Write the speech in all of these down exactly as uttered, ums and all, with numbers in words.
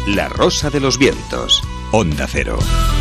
La Rosa de los Vientos, Onda Cero.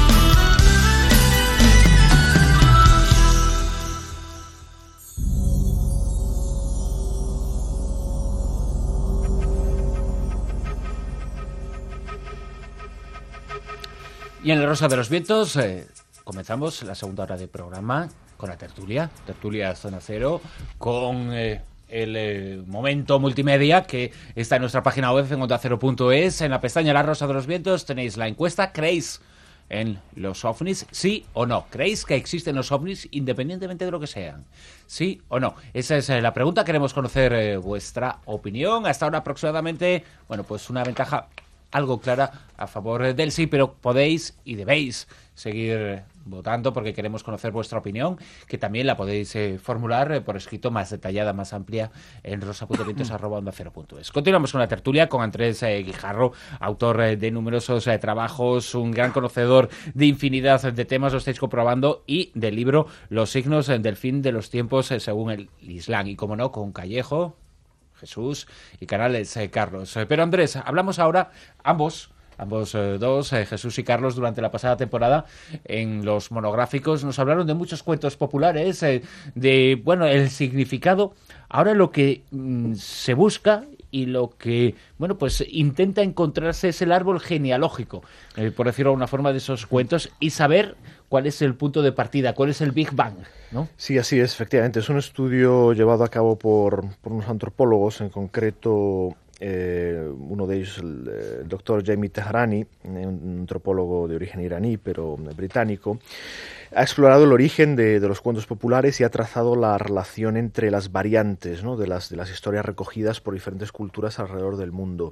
Y en La Rosa de los Vientos eh, comenzamos la segunda hora del programa con la tertulia, tertulia Zona Cero, con eh, el eh, momento multimedia que está en nuestra página web en onda cero punto es. En la pestaña La Rosa de los Vientos tenéis la encuesta. ¿Creéis en los ovnis? ¿Sí o no? ¿Creéis que existen los ovnis independientemente de lo que sean? ¿Sí o no? Esa es eh, la pregunta. Queremos conocer eh, vuestra opinión. Hasta ahora aproximadamente, bueno, pues una ventaja algo clara a favor del sí, pero podéis y debéis seguir votando porque queremos conocer vuestra opinión, que también la podéis eh, formular eh, por escrito más detallada, más amplia en rosa punto vientos arroba onda cero punto es. Continuamos con la tertulia con Andrés eh, Guijarro, autor eh, de numerosos eh, trabajos, un gran conocedor de infinidad de temas, lo estáis comprobando, y del libro Los signos eh, del fin de los tiempos eh, según el Islam. Y como no, con Callejo, Jesús y Canales, eh, Carlos. Eh, pero Andrés, hablamos ahora, ambos, ambos eh, dos, eh, Jesús y Carlos, durante la pasada temporada, en los monográficos, nos hablaron de muchos cuentos populares, eh, de, bueno, el significado. Ahora lo que mm, se busca y lo que, bueno, pues intenta encontrarse es el árbol genealógico, eh, por decirlo de una forma, de esos cuentos, y saber cuál es el punto de partida, cuál es el Big Bang, ¿no? Sí, así es, efectivamente. Es un estudio llevado a cabo por, por unos antropólogos, en concreto eh, uno de ellos, el, el doctor Jamie Tehrani, un antropólogo de origen iraní, pero británico. Ha explorado el origen de, de los cuentos populares y ha trazado la relación entre las variantes, ¿no?, de las, de las historias recogidas por diferentes culturas alrededor del mundo.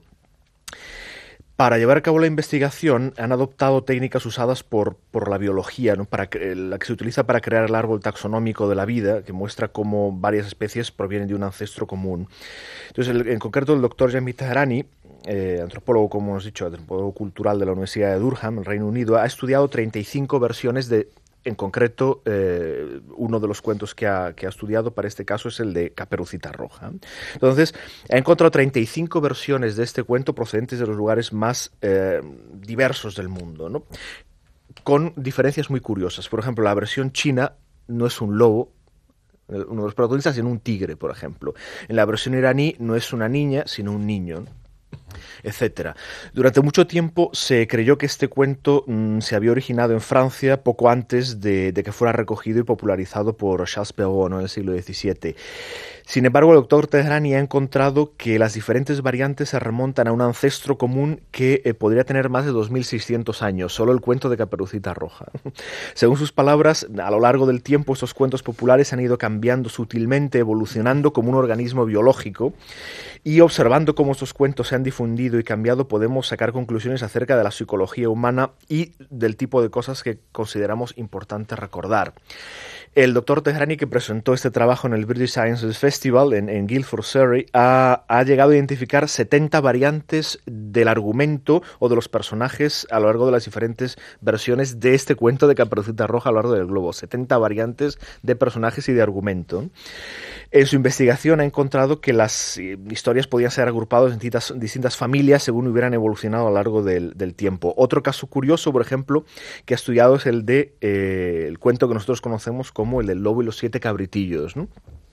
Para llevar a cabo la investigación han adoptado técnicas usadas por, por la biología, ¿no?, para, la que se utiliza para crear el árbol taxonómico de la vida, que muestra cómo varias especies provienen de un ancestro común. Entonces, el, en concreto, el doctor Jamie Tehrani, eh, antropólogo, como hemos dicho, antropólogo cultural de la Universidad de Durham, en Reino Unido, ha estudiado treinta y cinco versiones de... En concreto, eh, uno de los cuentos que ha, que ha estudiado para este caso es el de Caperucita Roja. Entonces, ha encontrado treinta y cinco versiones de este cuento procedentes de los lugares más eh, diversos del mundo, ¿no?, con diferencias muy curiosas. Por ejemplo, la versión china no es un lobo, uno de los protagonistas, sino un tigre, por ejemplo. En la versión iraní no es una niña, sino un niño, ¿no?, etcétera. Durante mucho tiempo se creyó que este cuento mmm, se había originado en Francia poco antes de, de que fuera recogido y popularizado por Charles Perrault, ¿no?, en el siglo diecisiete. Sin embargo, el doctor Tehrani ha encontrado que las diferentes variantes se remontan a un ancestro común que eh, podría tener más de dos mil seiscientos años, solo el cuento de Caperucita Roja. Según sus palabras, a lo largo del tiempo estos cuentos populares han ido cambiando sutilmente, evolucionando como un organismo biológico, y observando cómo estos cuentos se han difundido y cambiado, podemos sacar conclusiones acerca de la psicología humana y del tipo de cosas que consideramos importante recordar. El doctor Tehrani, que presentó este trabajo en el British Sciences Festival en, en Guildford, Surrey, ha, ha llegado a identificar setenta variantes del argumento o de los personajes a lo largo de las diferentes versiones de este cuento de Caperucita Roja a lo largo del globo. setenta variantes de personajes y de argumento. En su investigación ha encontrado que las historias podían ser agrupadas en distintas, distintas familias según hubieran evolucionado a lo largo del, del tiempo. Otro caso curioso, por ejemplo, que ha estudiado es el de eh, el cuento que nosotros conocemos como el del lobo y los siete cabritillos, ¿no?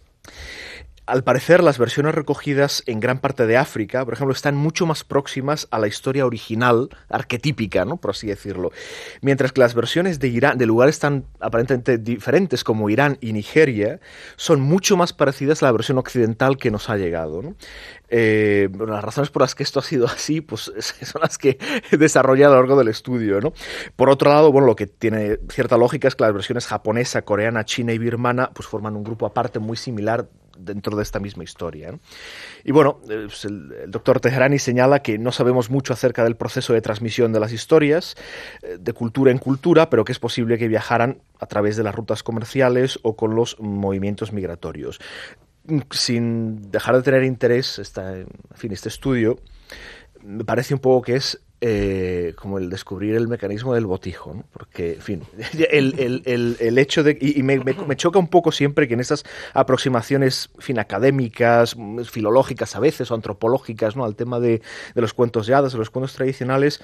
Al parecer, las versiones recogidas en gran parte de África, por ejemplo, están mucho más próximas a la historia original, arquetípica, ¿no?, por así decirlo. Mientras que las versiones de Irán, de lugares tan aparentemente diferentes como Irán y Nigeria, son mucho más parecidas a la versión occidental que nos ha llegado, ¿no? Eh, bueno, las razones por las que esto ha sido así, pues son las que he desarrollado a lo largo del estudio, ¿no? Por otro lado, bueno, lo que tiene cierta lógica es que las versiones japonesa, coreana, china y birmana pues forman un grupo aparte muy similar dentro de esta misma historia, ¿no? Y bueno, pues el, el doctor Tehrani señala que no sabemos mucho acerca del proceso de transmisión de las historias, de cultura en cultura, pero que es posible que viajaran a través de las rutas comerciales o con los movimientos migratorios. Sin dejar de tener interés, esta, en fin, este estudio, me parece un poco que es eh, como el descubrir el mecanismo del botijo, ¿no? Porque, en fin, el, el, el, el hecho de... Y, y me, me, me choca un poco siempre que en estas aproximaciones, en fin, académicas, filológicas a veces, o antropológicas, ¿no?, al tema de, de los cuentos de hadas, de los cuentos tradicionales,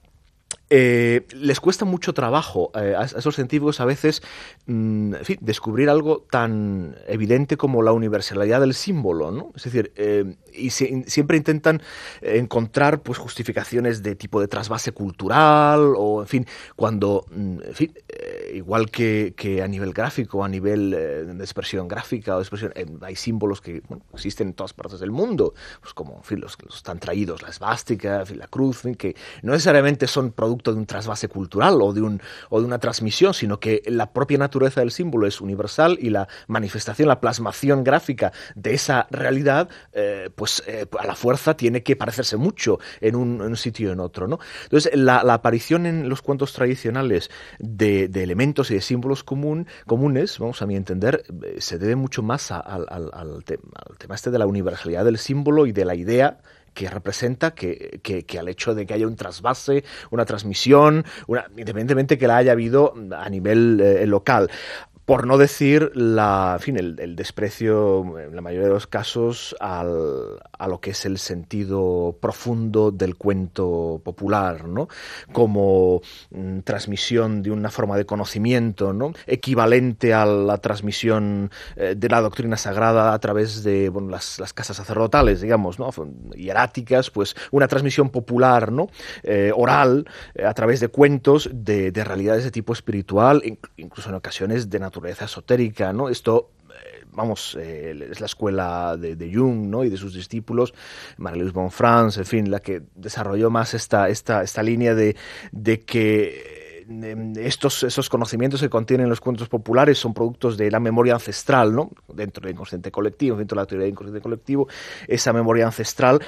Eh, les cuesta mucho trabajo eh, a esos científicos a veces mmm, en fin, descubrir algo tan evidente como la universalidad del símbolo, ¿no? Es decir, eh, y si, siempre intentan encontrar pues justificaciones de tipo de trasvase cultural o, en fin, cuando, en fin, eh, igual que, que a nivel gráfico, a nivel eh, de expresión gráfica o de expresión, eh, hay símbolos que bueno, existen en todas partes del mundo, pues como, en fin, los que están traídos, la esvástica, en fin, la cruz, en fin, que no necesariamente son productos de un trasvase cultural o de, un, o de una transmisión, sino que la propia naturaleza del símbolo es universal y la manifestación, la plasmación gráfica de esa realidad, eh, pues eh, a la fuerza tiene que parecerse mucho en un, en un sitio y en otro, ¿no? Entonces, la, la aparición en los cuentos tradicionales de, de elementos y de símbolos común, comunes, vamos a mi entender, eh, se debe mucho más a, a, al, al, tema, al tema este de la universalidad del símbolo y de la idea que representa que, que, que al hecho de que haya un trasvase, una transmisión, una, independientemente que la haya habido a nivel eh, local. Por no decir la, en fin, el, el desprecio, en la mayoría de los casos, al, a lo que es el sentido profundo del cuento popular, ¿no? Como mm, transmisión de una forma de conocimiento, ¿no?, equivalente a la transmisión eh, de la doctrina sagrada a través de bueno, las, las casas sacerdotales, digamos, ¿no?, hieráticas, pues una transmisión popular, ¿no?, eh, oral, eh, a través de cuentos de, de realidades de tipo espiritual, incluso en ocasiones de naturaleza esotérica, ¿no? Esto, eh, vamos, eh, es la escuela de, de Jung, ¿no?, y de sus discípulos, Marie-Louise Bonfrance, en fin, la que desarrolló más esta, esta, esta línea de, de que estos esos conocimientos que contienen los cuentos populares son productos de la memoria ancestral, ¿no?, dentro del inconsciente colectivo, dentro de la teoría del inconsciente colectivo, esa memoria ancestral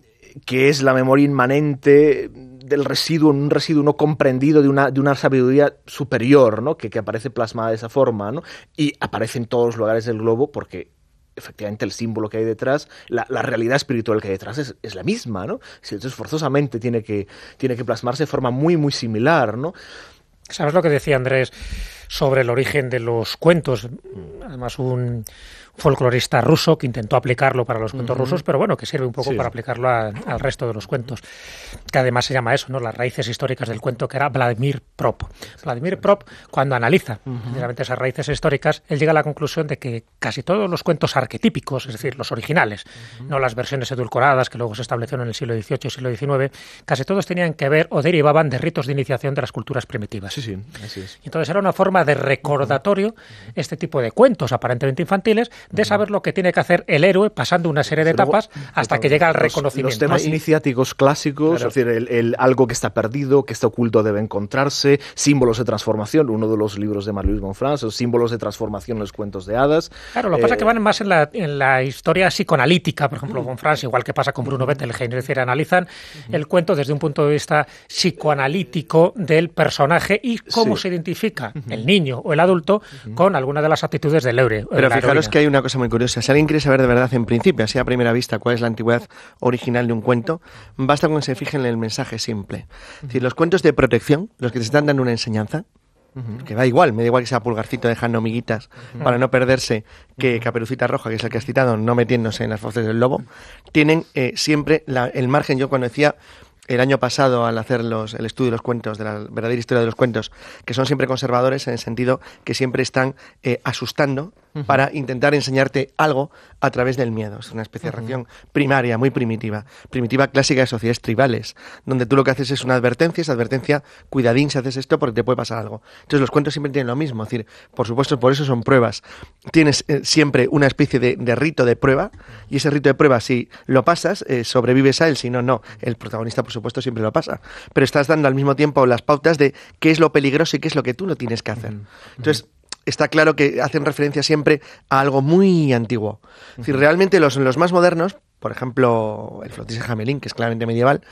que es la memoria inmanente del residuo, un residuo no comprendido de una, de una sabiduría superior, ¿no?, que, que aparece plasmada de esa forma, ¿no?, y aparece en todos los lugares del globo porque efectivamente el símbolo que hay detrás, la, la realidad espiritual que hay detrás es, es la misma, ¿no? Entonces forzosamente tiene que, tiene que plasmarse de forma muy, muy similar, ¿no? ¿Sabes lo que decía Andrés sobre el origen de los cuentos? Además, un folclorista ruso que intentó aplicarlo para los cuentos uh-huh. rusos, pero bueno, que sirve un poco sí. para aplicarlo a, al resto de los cuentos, que además se llama eso, ¿no?, las raíces históricas del cuento, que era Vladimir Prop. Vladimir Prop, cuando analiza uh-huh. esas raíces históricas, él llega a la conclusión de que casi todos los cuentos arquetípicos, es decir, los originales, uh-huh. no las versiones edulcoradas que luego se establecieron en el siglo dieciocho y siglo diecinueve, casi todos tenían que ver o derivaban de ritos de iniciación de las culturas primitivas. Sí, sí, así es. Entonces era una forma de recordatorio, uh-huh. este tipo de cuentos aparentemente infantiles, de saber lo que tiene que hacer el héroe pasando una serie de etapas hasta que llega al reconocimiento. Los temas iniciáticos clásicos, claro. es decir, el, el algo que está perdido, que está oculto debe encontrarse, símbolos de transformación, uno de los libros de Marie-Louise Bonfrance, los símbolos de transformación en los cuentos de hadas. Claro, lo que eh, pasa es que van más en la, en la historia psicoanalítica, por ejemplo, Bonfrance, igual que pasa con Bruno Bettelheim, es decir, analizan uh-huh. el cuento desde un punto de vista psicoanalítico del personaje y cómo sí. se identifica uh-huh. el niño o el adulto uh-huh. con alguna de las actitudes del héroe. Pero fijaros heroína. Que hay una cosa muy curiosa. Si alguien quiere saber de verdad en principio, así a primera vista, cuál es la antigüedad original de un cuento, basta con que se fijen en el mensaje simple. Es decir, los cuentos de protección, los que te están dando una enseñanza, uh-huh. que da igual, me da igual que sea Pulgarcito dejando miguitas uh-huh. para no perderse que Caperucita Roja, que es el que has citado, no metiéndose en las fauces del lobo, tienen eh, siempre la, el margen. Yo cuando decía el año pasado, al hacer los, el estudio de los cuentos, de la verdadera historia de los cuentos, que son siempre conservadores en el sentido que siempre están eh, asustando uh-huh. para intentar enseñarte algo a través del miedo. Es una especie uh-huh. de reacción primaria, muy primitiva. Primitiva clásica de sociedades tribales, donde tú lo que haces es una advertencia, esa advertencia, cuidadín si haces esto porque te puede pasar algo. Entonces los cuentos siempre tienen lo mismo, es decir, por supuesto, por eso son pruebas. Tienes eh, siempre una especie de, de rito de prueba, y ese rito de prueba, si lo pasas, eh, sobrevives a él, si no, no. El protagonista, por supuesto, siempre lo pasa. Pero estás dando al mismo tiempo las pautas de qué es lo peligroso y qué es lo que tú no tienes que hacer. Entonces, está claro que hacen referencia siempre a algo muy antiguo. Es decir, realmente los, los más modernos, por ejemplo, el Flotis de Hamelin, que es claramente medieval,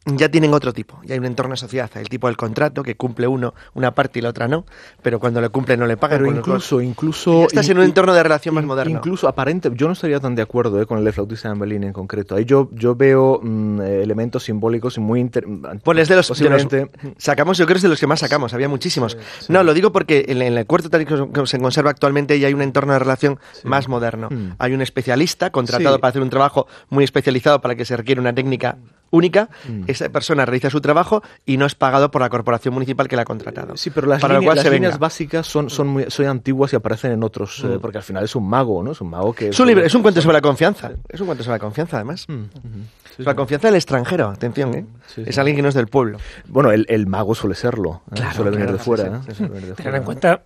ya tienen otro tipo, ya hay un entorno de sociedad, el tipo del contrato, que cumple uno una parte y la otra no, pero cuando le cumple no le pagan. Pero incluso, incluso... Ya estás en un entorno de relación más moderno. Incluso aparente, yo no estaría tan de acuerdo eh, con el de Flautista de Bellini en concreto. Ahí yo, yo veo mmm, elementos simbólicos muy... Inter... Pues es de los, posiblemente... de los... Sacamos, yo creo que es de los que más sacamos, había muchísimos. Sí, sí. No, lo digo porque en, en el cuarto tal y que se conserva actualmente ya hay un entorno de relación sí. más moderno. Mm. Hay un especialista contratado sí. para hacer un trabajo muy especializado para que se requiere una técnica única. Mm. Esa persona realiza su trabajo y no es pagado por la corporación municipal que la ha contratado. Sí, pero las, para líneas, las líneas básicas son, son, muy, son antiguas y aparecen en otros, mm. eh, porque al final es un mago, ¿no? Es un mago que... Es un, libro, es un cuento sobre la confianza. Es un cuento sobre la confianza, además. Mm. Mm-hmm. Sí, la sí. confianza del extranjero, atención, ¿eh? Sí, sí. Es alguien que no es del pueblo. Bueno, el, el mago suele serlo, ¿eh? Claro, suele venir claro, de fuera. Sí, ¿eh? sí, sí. Sí. Tener en cuenta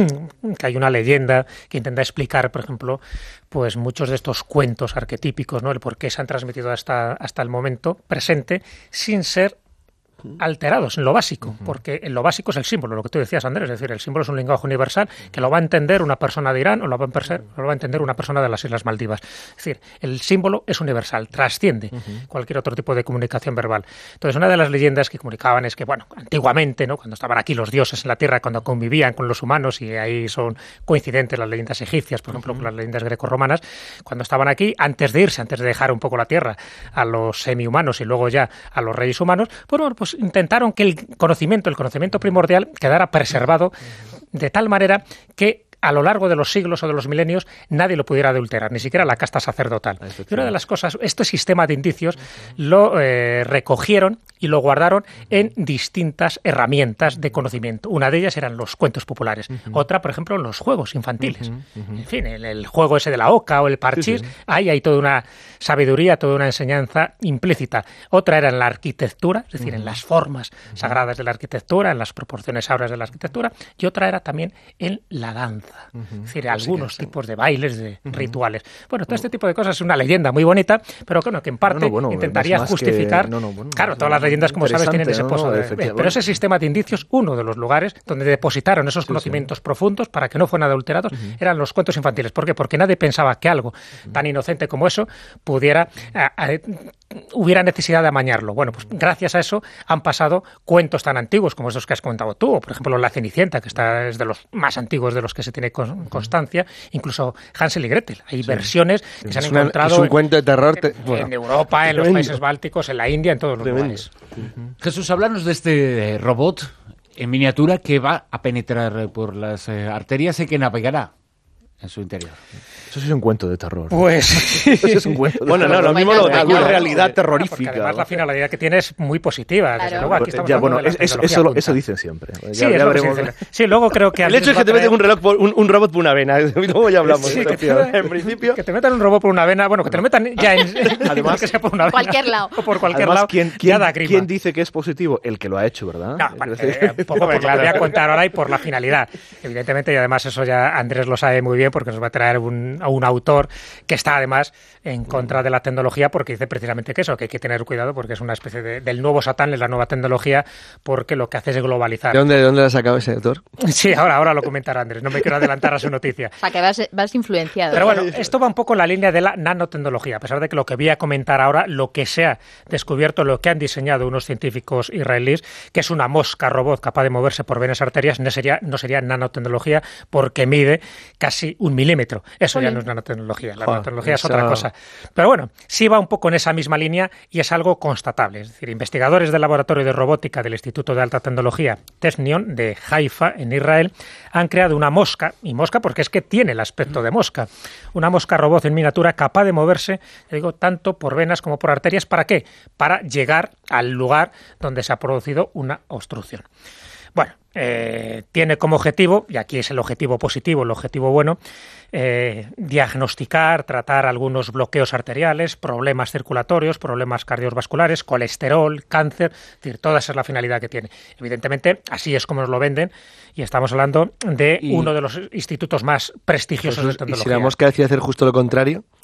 que hay una leyenda que intenta explicar, por ejemplo, pues muchos de estos cuentos arquetípicos, ¿no? El por qué se han transmitido hasta, hasta el momento presente sin ser alterados en lo básico, uh-huh. porque en lo básico es el símbolo, lo que tú decías, Andrés, es decir, el símbolo es un lenguaje universal que lo va a entender una persona de Irán o lo va a, perser, o lo va a entender una persona de las Islas Maldivas. Es decir, el símbolo es universal, trasciende uh-huh. cualquier otro tipo de comunicación verbal. Entonces, una de las leyendas que comunicaban es que, bueno, antiguamente, ¿no? Cuando estaban aquí los dioses en la tierra, cuando convivían con los humanos, y ahí son coincidentes las leyendas egipcias, por ejemplo, uh-huh. con las leyendas grecorromanas, cuando estaban aquí, antes de irse, antes de dejar un poco la tierra a los semi-humanos y luego ya a los reyes humanos, pues bueno, pues intentaron que el conocimiento, el conocimiento primordial, quedara preservado de tal manera que a lo largo de los siglos o de los milenios nadie lo pudiera adulterar, ni siquiera la casta sacerdotal. Y una de las cosas, este sistema de indicios lo eh, recogieron y lo guardaron en distintas herramientas de conocimiento. Una de ellas eran los cuentos populares. Uh-huh. Otra, por ejemplo, los juegos infantiles. Uh-huh. Uh-huh. En fin, el, el juego ese de la oca o el parchís, sí, sí. ahí hay toda una sabiduría, toda una enseñanza implícita. Otra era en la arquitectura, es decir, uh-huh. en las formas uh-huh. sagradas de la arquitectura, en las proporciones áureas de la arquitectura. Y otra era también en la danza. Uh-huh. Es decir, pues algunos sí, tipos de bailes, de uh-huh. rituales. Bueno, todo este tipo de cosas es una leyenda muy bonita, pero bueno, que en parte no, no, bueno, intentaría más justificar... Que... No, no, bueno, claro, todas las leyendas, como sabes, tienen ese pozo. No, no, de... Pero ese sistema de indicios, uno de los lugares donde depositaron esos sí, conocimientos sí. profundos para que no fueran adulterados, uh-huh. eran los cuentos infantiles. ¿Por qué? Porque nadie pensaba que algo uh-huh. tan inocente como eso pudiera... A, a, hubiera necesidad de amañarlo. Bueno, pues gracias a eso han pasado cuentos tan antiguos como esos que has comentado tú, o por ejemplo La Cenicienta, que está, es de los más antiguos de los que se tiene con, constancia, incluso Hansel y Gretel. Hay sí. versiones que se han una, encontrado es un cuento de terror te, en, bueno, en Europa, en los países bálticos, en la India, en todos los tremendo. lugares. Uh-huh. Jesús, háblanos de este robot en miniatura que va a penetrar por las eh, arterias y que navegará en su interior. Eso sí es un cuento de terror. Pues eso sí es un cuento. Bueno, no, lo mismo lo de una realidad terrorífica. Porque además la finalidad que tiene es muy positiva. Claro. Desde luego aquí estamos ya, hablando bueno, de la eso, eso, eso dicen siempre. Ya, sí, ya veremos. Sí, luego creo que el hecho es que te meten un reloj por un, un robot por una vena. Luego ya hablamos. Sí, que te, en principio que te metan un robot por una vena, bueno, que te lo metan ya en además que sea por una vena, cualquier lado. O por cualquier además, lado. ¿quién, quién, ¿quién dice que es positivo? El que lo ha hecho, ¿verdad? No, bueno, eh, un poco porque la voy a contar ahora y por la finalidad. Evidentemente, y además eso ya Andrés lo sabe muy bien porque nos va a traer un, a un autor que está además en contra de la tecnología porque dice precisamente que eso, que hay que tener cuidado porque es una especie de, del nuevo Satán, es la nueva tecnología, porque lo que hace es globalizar. ¿De dónde, de dónde lo ha sacado ese autor? Sí, ahora, ahora lo comentará Andrés, no me quiero adelantar a su noticia. O sea, que vas, vas influenciado. Pero bueno, esto va un poco en la línea de la nanotecnología, a pesar de que lo que voy a comentar ahora, lo que se ha descubierto, lo que han diseñado unos científicos israelíes, que es una mosca robot capaz de moverse por venas arterias, no sería, no sería nanotecnología porque mide casi un milímetro. Eso ya no es nanotecnología, la Joder, nanotecnología es otra cosa. Pero bueno, sí va un poco en esa misma línea y es algo constatable. Es decir, investigadores del Laboratorio de Robótica del Instituto de Alta Tecnología Technion de Haifa, en Israel, han creado una mosca, y mosca porque es que tiene el aspecto de mosca, una mosca robot en miniatura capaz de moverse, digo, tanto por venas como por arterias. ¿Para qué? Para llegar al lugar donde se ha producido una obstrucción. Bueno, eh, tiene como objetivo, y aquí es el objetivo positivo, el objetivo bueno, eh, diagnosticar, tratar algunos bloqueos arteriales, problemas circulatorios, problemas cardiovasculares, colesterol, cáncer, es decir, toda esa es la finalidad que tiene. Evidentemente, así es como nos lo venden, y estamos hablando de y, uno de los institutos más prestigiosos Jesús, de tecnología. ¿Y si la mosca decide hacer justo lo contrario?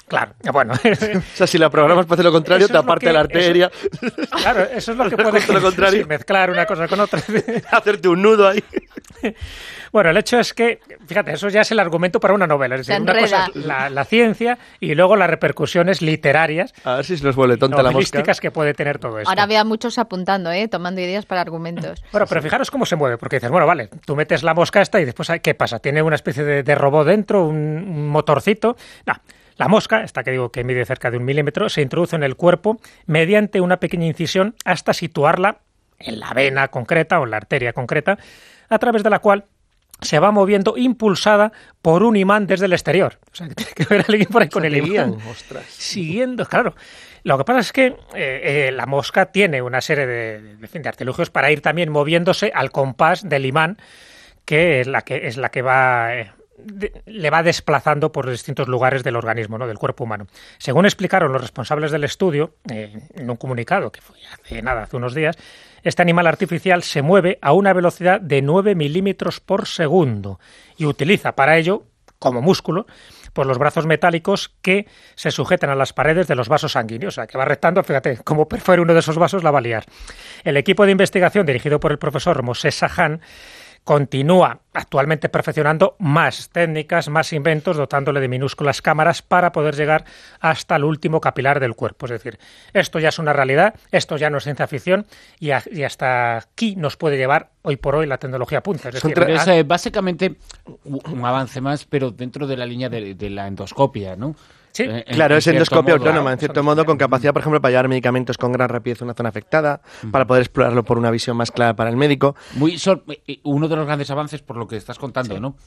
Claro, bueno. O sea, si la programas para hacer lo contrario, te aparte la arteria. Eso, claro, eso es lo que puede lo contrario. Sí, mezclar una cosa con otra. Hacerte un nudo ahí. Bueno, el hecho es que, fíjate, eso ya es el argumento para una novela. Es decir, una cosa es la, la ciencia y luego las repercusiones literarias. A ver si se nos vuelve tonta la mosca. Que puede tener todo esto. Ahora había muchos apuntando, ¿eh? Tomando ideas para argumentos. Bueno, pero fijaros cómo se mueve, porque dices, bueno, vale, tú metes la mosca esta y después, ¿qué pasa? ¿Tiene una especie de, de robot dentro, un, un motorcito? No. La mosca, esta que digo que mide cerca de un milímetro, se introduce en el cuerpo mediante una pequeña incisión hasta situarla en la vena concreta o en la arteria concreta, a través de la cual se va moviendo impulsada por un imán desde el exterior. O sea, que tiene que ver a alguien por ahí con el imán. Ostras. Siguiendo, claro. Lo que pasa es que eh, eh, la mosca tiene una serie de, de, de artilugios para ir también moviéndose al compás del imán, que es la que, es la que va... Eh, De, le va desplazando por distintos lugares del organismo, ¿no? Del cuerpo humano. Según explicaron los responsables del estudio, eh, en un comunicado que fue hace nada, hace unos días, este animal artificial se mueve a una velocidad de nueve milímetros por segundo y utiliza para ello, como músculo, pues los brazos metálicos que se sujetan a las paredes de los vasos sanguíneos. O sea, que va rectando, fíjate, como perfora uno de esos vasos la va a liar. El equipo de investigación dirigido por el profesor Moshe Sahan continúa actualmente perfeccionando más técnicas, más inventos, dotándole de minúsculas cámaras para poder llegar hasta el último capilar del cuerpo. Es decir, esto ya es una realidad, esto ya no es ciencia ficción y, a, y hasta aquí nos puede llevar hoy por hoy la tecnología punta. Es decir, pero es eh, básicamente un avance más, pero dentro de la línea de, de la endoscopia, ¿no? Sí, en, claro, es endoscopia autónoma, en cierto modo, con capacidad, por ejemplo, para llevar medicamentos con gran rapidez a una zona afectada, uh-huh. para poder explorarlo por una visión más clara para el médico. Muy sor- uno de los grandes avances, por lo que estás contando, sí. ¿no?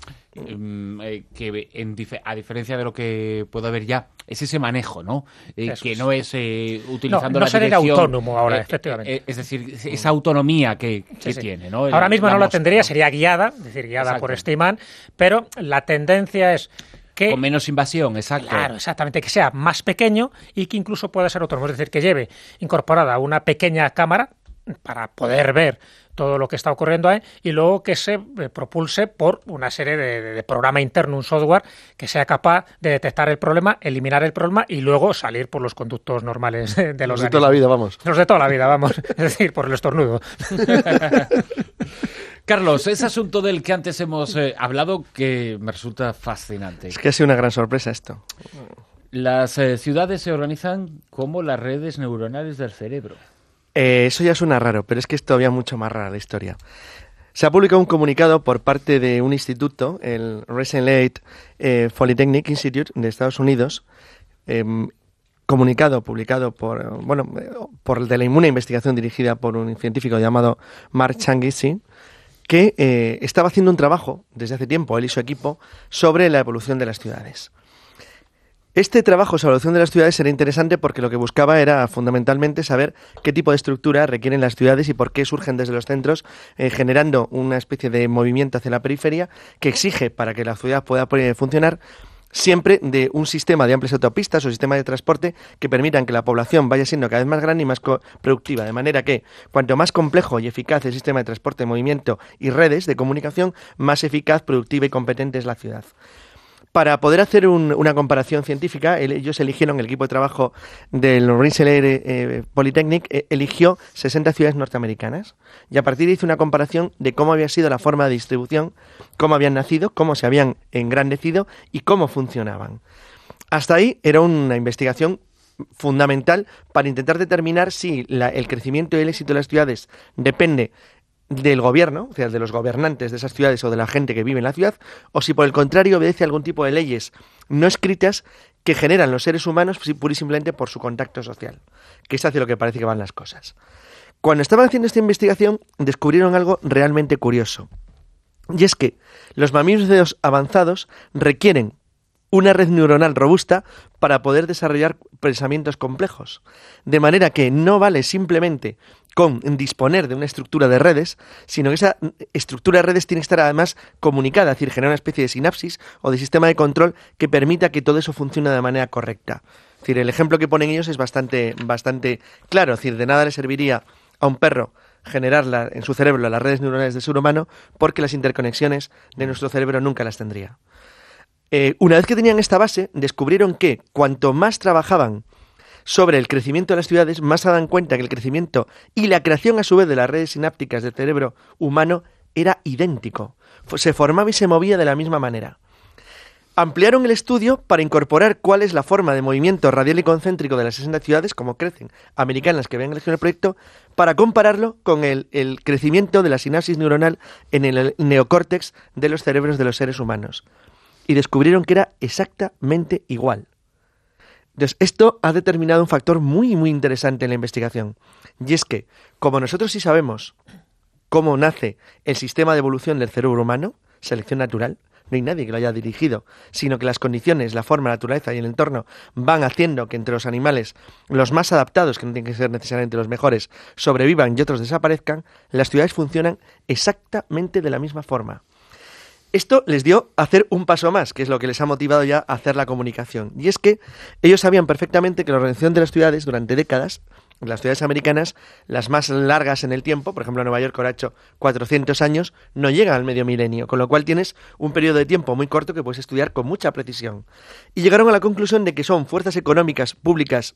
Eh, que en dif- a diferencia de lo que puede haber ya, es ese manejo, ¿no? Eh, que no es eh, utilizando no, no la ser dirección... autónomo ahora, eh, efectivamente. Eh, es decir, esa autonomía que, que sí, tiene, sí. ¿no? El, ahora mismo no la mosca, tendría, ¿no? sería guiada, es decir, guiada Exacto. por este imán, pero la tendencia es... Que, con menos invasión, exacto. Claro, exactamente, que sea más pequeño y que incluso pueda ser autónomo, es decir, que lleve incorporada una pequeña cámara para poder ver todo lo que está ocurriendo ahí y luego que se eh, propulse por una serie de, de, de programa interno, un software que sea capaz de detectar el problema, eliminar el problema y luego salir por los conductos normales de, de los Los de toda la vida, vamos. Los de toda la vida, vamos, es decir, por el estornudo. Carlos, ese asunto del que antes hemos eh, hablado que me resulta fascinante. Es que ha sido una gran sorpresa esto. Las eh, ciudades se organizan como las redes neuronales del cerebro. Eh, eso ya suena raro, pero es que es todavía mucho más rara la historia. Se ha publicado un comunicado por parte de un instituto, el Rensselaer eh, Polytechnic Institute de Estados Unidos, eh, comunicado, publicado por, bueno, por de la una investigación dirigida por un científico llamado Mark Changizi, que eh, estaba haciendo un trabajo desde hace tiempo, él y su equipo, sobre la evolución de las ciudades. Este trabajo sobre la evolución de las ciudades era interesante porque lo que buscaba era fundamentalmente saber qué tipo de estructura requieren las ciudades y por qué surgen desde los centros, eh, generando una especie de movimiento hacia la periferia que exige, para que la ciudad pueda funcionar, siempre de un sistema de amplias autopistas o sistema de transporte que permitan que la población vaya siendo cada vez más grande y más productiva, de manera que cuanto más complejo y eficaz el sistema de transporte, movimiento y redes de comunicación, más eficaz, productiva y competente es la ciudad. Para poder hacer un, una comparación científica, ellos eligieron, el equipo de trabajo del Rensselaer eh, Polytechnic, eh, eligió sesenta ciudades norteamericanas y a partir de ahí hizo una comparación de cómo había sido la forma de distribución, cómo habían nacido, cómo se habían engrandecido y cómo funcionaban. Hasta ahí era una investigación fundamental para intentar determinar si la, el crecimiento y el éxito de las ciudades depende del gobierno, o sea, de los gobernantes de esas ciudades o de la gente que vive en la ciudad, o si por el contrario obedece a algún tipo de leyes no escritas que generan los seres humanos pura y simplemente por su contacto social, que es hacia lo que parece que van las cosas. Cuando estaban haciendo esta investigación, descubrieron algo realmente curioso, y es que los mamíferos avanzados requieren una red neuronal robusta para poder desarrollar pensamientos complejos, de manera que no vale simplemente con disponer de una estructura de redes, sino que esa estructura de redes tiene que estar además comunicada, es decir, generar una especie de sinapsis o de sistema de control que permita que todo eso funcione de manera correcta. Es decir, el ejemplo que ponen ellos es bastante, bastante claro, es decir, de nada le serviría a un perro generar la, en su cerebro las redes neuronales del ser humano porque las interconexiones de nuestro cerebro nunca las tendría. Eh, una vez que tenían esta base, descubrieron que cuanto más trabajaban sobre el crecimiento de las ciudades, más se dan cuenta que el crecimiento y la creación a su vez de las redes sinápticas del cerebro humano era idéntico. Se formaba y se movía de la misma manera. Ampliaron el estudio para incorporar cuál es la forma de movimiento radial y concéntrico de las sesenta ciudades, como crecen, americanas que habían elegido el proyecto, para compararlo con el, el crecimiento de la sinapsis neuronal en el neocórtex de los cerebros de los seres humanos. Y descubrieron que era exactamente igual. Entonces, esto ha determinado un factor muy, muy interesante en la investigación. Y es que, como nosotros sí sabemos cómo nace el sistema de evolución del cerebro humano, selección natural, no hay nadie que lo haya dirigido, sino que las condiciones, la forma, la naturaleza y el entorno van haciendo que entre los animales, los más adaptados, que no tienen que ser necesariamente los mejores, sobrevivan y otros desaparezcan, las ciudades funcionan exactamente de la misma forma. Esto les dio a hacer un paso más, que es lo que les ha motivado ya a hacer la comunicación. Y es que ellos sabían perfectamente que la organización de las ciudades durante décadas, las ciudades americanas, las más largas en el tiempo, por ejemplo Nueva York, que ahora ha hecho cuatrocientos años, no llegan al medio milenio, con lo cual tienes un periodo de tiempo muy corto que puedes estudiar con mucha precisión. Y llegaron a la conclusión de que son fuerzas económicas públicas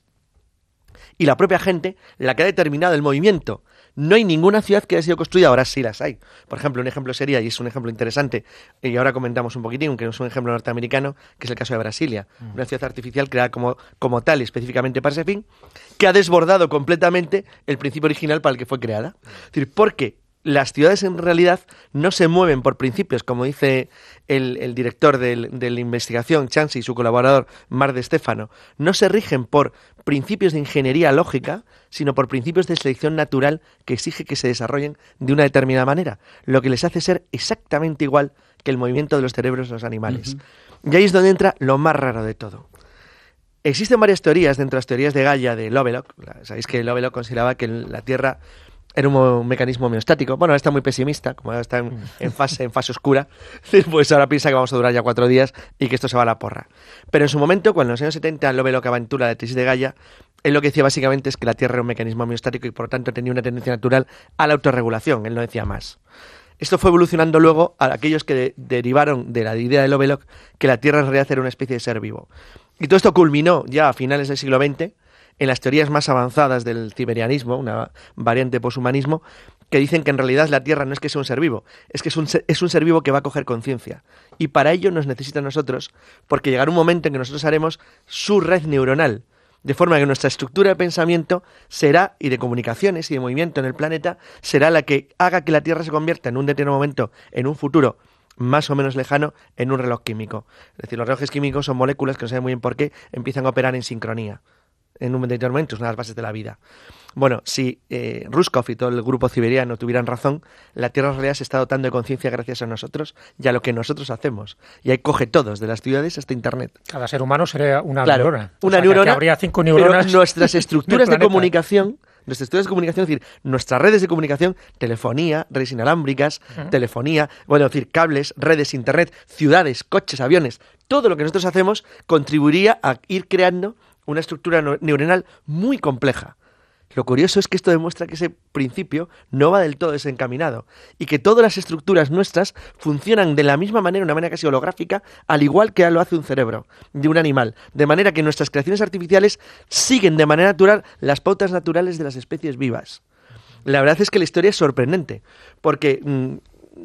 y la propia gente la que ha determinado el movimiento. No hay ninguna ciudad que haya sido construida, ahora sí las hay. Por ejemplo, un ejemplo sería, y es un ejemplo interesante, y ahora comentamos un poquitín, que es un ejemplo norteamericano, que es el caso de Brasilia, mm. una ciudad artificial creada como, como tal, específicamente para ese fin, que ha desbordado completamente el principio original para el que fue creada. Es decir, porque las ciudades en realidad no se mueven por principios, como dice el, el director del, de la investigación, Chansey, y su colaborador, Marc de Stefano, no se rigen por principios de ingeniería lógica, sino por principios de selección natural que exige que se desarrollen de una determinada manera, lo que les hace ser exactamente igual que el movimiento de los cerebros de los animales. Uh-huh. Y ahí es donde entra lo más raro de todo. Existen varias teorías dentro de las teorías de Gaia de Lovelock. Sabéis que Lovelock consideraba que la Tierra era un, un mecanismo homeostático. Bueno, ahora está muy pesimista, como ahora está en, en, fase, en fase oscura, pues ahora piensa que vamos a durar ya cuatro días y que esto se va a la porra. Pero en su momento, cuando en los años setenta Lovelock aventura la tesis de Gaia, él lo que decía básicamente es que la Tierra era un mecanismo homeostático y por lo tanto tenía una tendencia natural a la autorregulación. Él no decía más. Esto fue evolucionando luego a aquellos que de, derivaron de la idea de Lovelock que la Tierra en realidad era una especie de ser vivo. Y todo esto culminó ya a finales del siglo veinte en las teorías más avanzadas del ciberianismo, una variante poshumanismo, que dicen que en realidad la Tierra no es que sea un ser vivo, es que es un ser, es un ser vivo que va a coger conciencia. Y para ello nos necesita a nosotros, porque llegará un momento en que nosotros haremos su red neuronal, de forma que nuestra estructura de pensamiento será, y de comunicaciones y de movimiento en el planeta, será la que haga que la Tierra se convierta en un determinado momento, en un futuro más o menos lejano, en un reloj químico. Es decir, los relojes químicos son moléculas que no saben muy bien por qué empiezan a operar en sincronía en un determinado momento, es una de las bases de la vida. Bueno, si eh, Ruskov y todo el grupo ciberiano tuvieran razón, la Tierra en realidad se está dotando de conciencia gracias a nosotros y a lo que nosotros hacemos. Y ahí coge todo, desde las ciudades hasta Internet. Cada ser humano sería una claro, neurona. Una o sea, neurona, que habría cinco neuronas. Pero nuestras estructuras de comunicación, nuestras estructuras de comunicación, es decir, nuestras redes de comunicación, telefonía, redes inalámbricas, uh-huh. telefonía, bueno, es decir, cables, redes, Internet, ciudades, coches, aviones, todo lo que nosotros hacemos contribuiría a ir creando una estructura neuronal muy compleja. Lo curioso es que esto demuestra que ese principio no va del todo desencaminado y que todas las estructuras nuestras funcionan de la misma manera, una manera casi holográfica, al igual que lo hace un cerebro de un animal. De manera que nuestras creaciones artificiales siguen de manera natural las pautas naturales de las especies vivas. La verdad es que la historia es sorprendente porque mmm,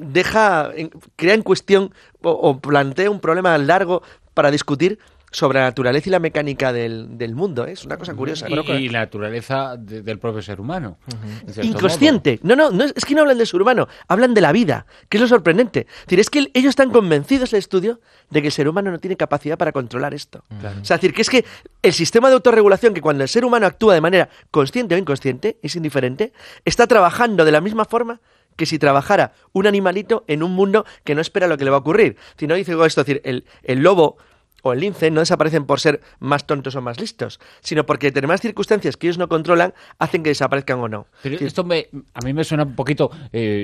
deja, crea en cuestión o, o plantea un problema largo para discutir sobre la naturaleza y la mecánica del, del mundo, ¿eh? Es una cosa curiosa. Y, Pero, y la naturaleza de, del propio ser humano. Uh-huh. Inconsciente. Modo. No, no, no es, es que no hablan del ser humano, hablan de la vida, que es lo sorprendente. Es decir, es que el, ellos están convencidos del estudio de que el ser humano no tiene capacidad para controlar esto. Claro. O sea, es decir, que es que el sistema de autorregulación, que cuando el ser humano actúa de manera consciente o inconsciente, es indiferente, está trabajando de la misma forma que si trabajara un animalito en un mundo que no espera lo que le va a ocurrir. Si no dice esto, es decir, el, el lobo o el lince no desaparecen por ser más tontos o más listos, sino porque determinadas circunstancias que ellos no controlan hacen que desaparezcan o no. Pero sí. esto me, a mí me suena un poquito... Eh,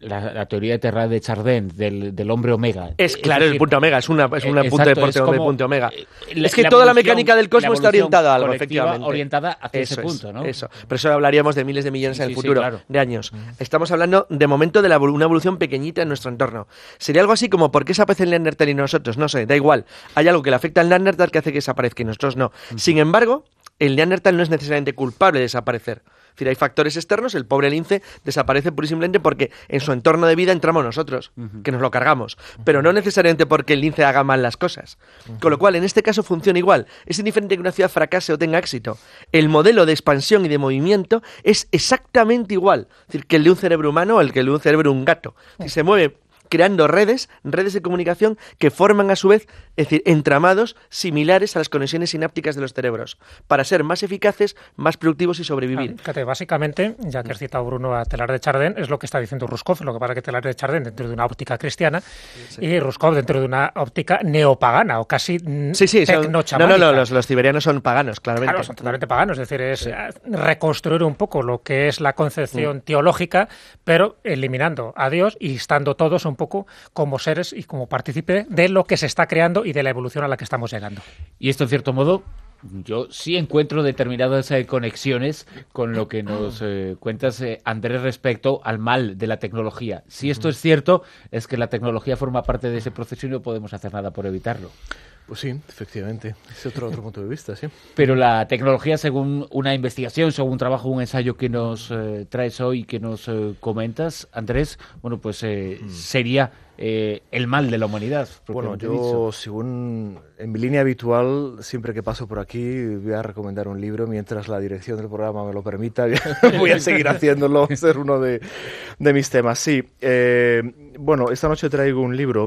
la, la teoría de Terra de Chardin, del, del hombre omega. Es, es claro, decir, el punto omega, es una, es una exacto, punto de porte es como, de punto omega. La, es que la toda la mecánica del cosmos está orientada a algo, efectivamente. Orientada hacia eso ese punto, es, ¿no? Eso. Pero eso hablaríamos de miles de millones sí, en el sí, futuro, sí, claro. de años. Estamos hablando, de momento, de la, una evolución pequeñita en nuestro entorno. Sería algo así como, ¿por qué desaparece el Neandertal y nosotros? No sé, da igual. Hay algo que le afecta al Neandertal que hace que desaparezca y nosotros no. Uh-huh. Sin embargo, el Neandertal no es necesariamente culpable de desaparecer. Es decir, hay factores externos, el pobre lince desaparece pura y simplemente porque en su entorno de vida entramos nosotros, uh-huh. que nos lo cargamos, pero no necesariamente porque el lince haga mal las cosas. Uh-huh. Con lo cual, en este caso funciona igual. Es indiferente que una ciudad fracase o tenga éxito. El modelo de expansión y de movimiento es exactamente igual. Es decir, que el de un cerebro humano o el que el de un cerebro de un gato. Si se mueve creando redes, redes de comunicación que forman a su vez, es decir, entramados similares a las conexiones sinápticas de los cerebros, para ser más eficaces, más productivos y sobrevivir. Ah, fíjate, básicamente, ya que has citado, Bruno, a Teilhard de Chardin, es lo que está diciendo Ruskov, lo que pasa es que Teilhard de Chardin dentro de una óptica cristiana sí. y Ruskov dentro de una óptica neopagana o casi sí, sí, tecnochamánica. No, no, no, los, los tiberianos son paganos, claramente. Claro, son totalmente paganos, es decir, es sí. reconstruir un poco lo que es la concepción mm. teológica, pero eliminando a Dios y estando todos un poco como seres y como partícipe de lo que se está creando y de la evolución a la que estamos llegando. Y esto, en cierto modo, yo sí encuentro determinadas eh, conexiones con lo que nos eh, cuentas, eh, Andrés, respecto al mal de la tecnología. Si esto es cierto, es que la tecnología forma parte de ese proceso y no podemos hacer nada por evitarlo. Pues sí, efectivamente. Es otro, otro punto de vista, sí. Pero la tecnología, según una investigación, según un trabajo, un ensayo que nos eh, traes hoy, que nos eh, comentas, Andrés, bueno, pues eh, mm. sería eh, el mal de la humanidad. Bueno, yo, dicho. según en mi línea habitual, siempre que paso por aquí, voy a recomendar un libro, mientras la dirección del programa me lo permita, voy a seguir haciéndolo, ser uno de, de mis temas. Sí, eh, bueno, esta noche traigo un libro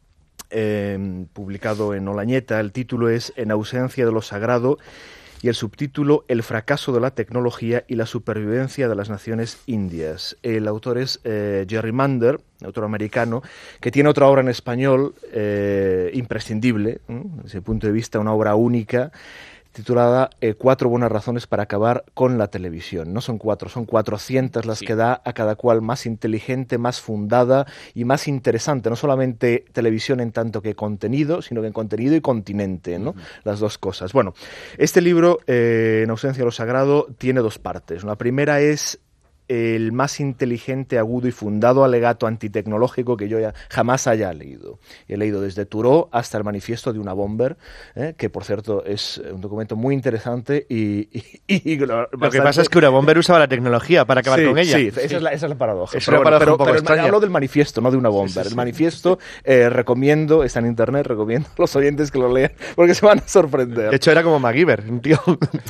Eh, publicado en Olañeta. El título es En ausencia de lo sagrado y el subtítulo El fracaso de la tecnología y la supervivencia de las naciones indias. El autor es eh, Jerry Mander, autor americano, que tiene otra obra en español eh, imprescindible, ¿eh? desde el punto de vista una obra única, titulada eh, Cuatro buenas razones para acabar con la televisión. No son cuatro, son cuatrocientas las sí. que da a cada cual más inteligente, más fundada y más interesante. No solamente televisión en tanto que contenido, sino que en contenido y continente, ¿no? Uh-huh. Las dos cosas. Bueno, este libro, eh, En ausencia de lo sagrado, tiene dos partes. La primera es el más inteligente, agudo y fundado alegato antitecnológico que yo ya jamás haya leído. He leído desde Thoreau hasta el manifiesto de una bomber, ¿eh? que por cierto es un documento muy interesante y... y, y lo, lo que pasa es que una bomber usaba la tecnología para acabar sí, con ella. Sí, esa es la, esa es la paradoja. Es pero, una paradoja pero, un poco pero, extraña. pero hablo del manifiesto, no de una bomber. Sí, sí, sí. El manifiesto, eh, recomiendo, está en internet, recomiendo a los oyentes que lo lean, porque se van a sorprender. De hecho era como MacGyver, un tío.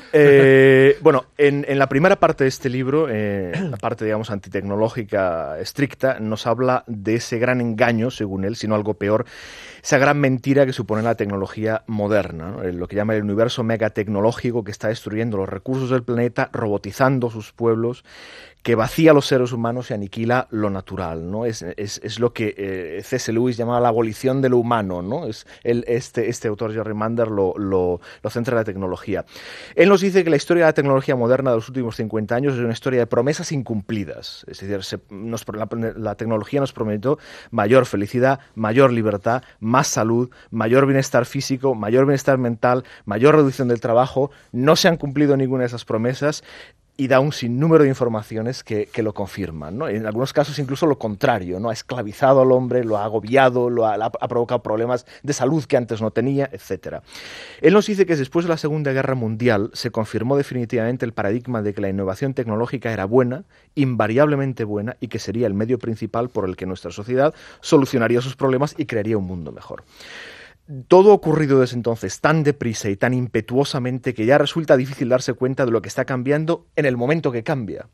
Eh, bueno, en, en la primera parte de este libro... Eh, la parte, digamos, antitecnológica estricta, nos habla de ese gran engaño, según él, sino algo peor, esa gran mentira que supone la tecnología moderna, ¿no? Lo que llama el universo megatecnológico que está destruyendo los recursos del planeta, robotizando sus pueblos, que vacía a los seres humanos y aniquila lo natural, ¿no? Es, es, es lo que eh, C S Lewis llamaba la abolición de lo humano, ¿no? Es el, este, este autor, Jerry Mander, lo, lo, lo centra en la tecnología. Él nos dice que la historia de la tecnología moderna de los últimos cincuenta años es una historia de promesas incumplidas. Es decir, se, nos, la, la tecnología nos prometió mayor felicidad, mayor libertad, más salud, mayor bienestar físico, mayor bienestar mental, mayor reducción del trabajo. No se han cumplido ninguna de esas promesas. Y da un sinnúmero de informaciones que, que lo confirman, ¿no? En algunos casos incluso lo contrario, ¿no? Ha esclavizado al hombre, lo ha agobiado, lo ha, ha provocado problemas de salud que antes no tenía, etcétera. Él nos dice que después de la Segunda Guerra Mundial se confirmó definitivamente el paradigma de que la innovación tecnológica era buena, invariablemente buena, y que sería el medio principal por el que nuestra sociedad solucionaría sus problemas y crearía un mundo mejor. Todo ha ocurrido desde entonces tan deprisa y tan impetuosamente que ya resulta difícil darse cuenta de lo que está cambiando en el momento que cambia.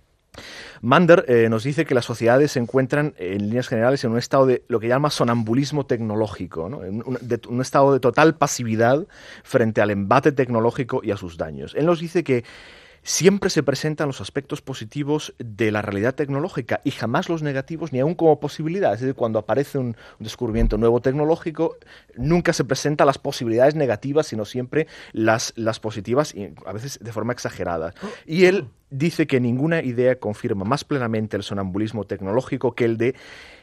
Mander eh, nos dice que las sociedades se encuentran, en líneas generales, en un estado de lo que llama sonambulismo tecnológico, ¿no? En un, de, un estado de total pasividad frente al embate tecnológico y a sus daños. Él nos dice que siempre se presentan los aspectos positivos de la realidad tecnológica y jamás los negativos, ni aún como posibilidad. Es decir, cuando aparece un, un descubrimiento nuevo tecnológico, nunca se presentan las posibilidades negativas, sino siempre las, las positivas, y a veces de forma exagerada. Y él dice que ninguna idea confirma más plenamente el sonambulismo tecnológico que el de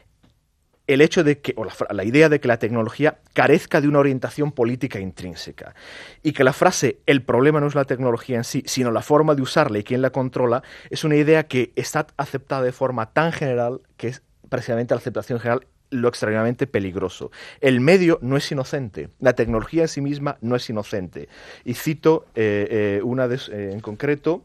el hecho de que, o la, la idea de que la tecnología carezca de una orientación política intrínseca y que la frase "el problema no es la tecnología en sí, sino la forma de usarla y quién la controla" es una idea que está aceptada de forma tan general que es precisamente la aceptación general lo extraordinariamente peligroso. El medio no es inocente, la tecnología en sí misma no es inocente. Y cito eh, eh, una de, eh, en concreto,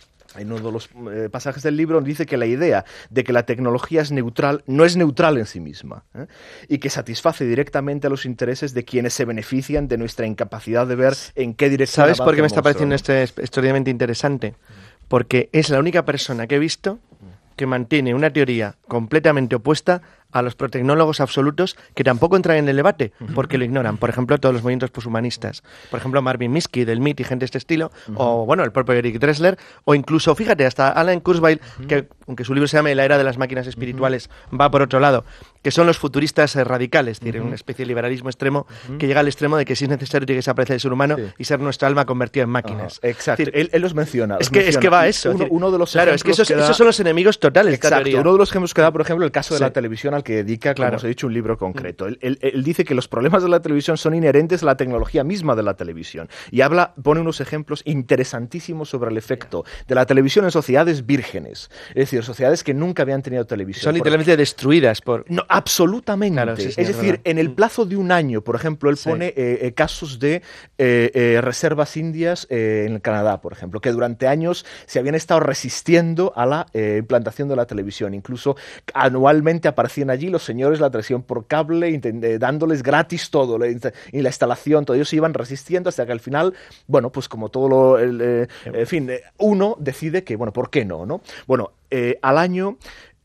en uno de los eh, pasajes del libro dice que la idea de que la tecnología es neutral no es neutral en sí misma, ¿eh? y que satisface directamente a los intereses de quienes se benefician de nuestra incapacidad de ver en qué dirección. ¿Sabes por qué me está monstruo, pareciendo ¿no? este extraordinariamente interesante? Porque es la única persona que he visto que mantiene una teoría completamente opuesta a los protecnólogos absolutos, que tampoco entran en el debate porque lo ignoran. Por ejemplo, todos los movimientos poshumanistas. Por ejemplo, Marvin Minsky del M I T y gente de este estilo, uh-huh. o bueno, el propio Eric Dressler, o incluso, fíjate, hasta Alan Kurzweil, uh-huh. que aunque su libro se llame La era de las máquinas espirituales, uh-huh. va por otro lado, que son los futuristas eh, radicales, es decir, uh-huh. una especie de liberalismo extremo uh-huh. que llega al extremo de que si es necesario tiene que desaparecer el ser humano sí. y ser nuestra alma convertida en máquinas. Uh-huh. Exacto, es decir, él, él los menciona. Es los que, menciona. es que va a eso. Uno, uno de los claro, es que esos, da... esos son los enemigos totales. Exacto, uno de los ejemplos que da, por ejemplo, el caso de sí. la televisión al que dedica, como claro. os he dicho, un libro concreto. Él, él, él dice que los problemas de la televisión son inherentes a la tecnología misma de la televisión. Y habla, pone unos ejemplos interesantísimos sobre el efecto de la televisión en sociedades vírgenes. Es decir, sociedades que nunca habían tenido televisión. Son literalmente por... destruidas por... No, absolutamente. Claro, sí, sí, es decir, es en el plazo de un año, por ejemplo, él sí. pone eh, eh, casos de eh, eh, reservas indias eh, en Canadá, por ejemplo, que durante años se habían estado resistiendo a la eh, implantación de la televisión. Incluso anualmente aparecían allí los señores de la televisión por cable, eh, dándoles gratis todo, la, y la instalación, todo. Ellos se iban resistiendo hasta que al final, bueno, pues como todo lo... El, eh, en fin, eh, uno decide que, bueno, ¿por qué no? ¿no? Bueno, eh, al año...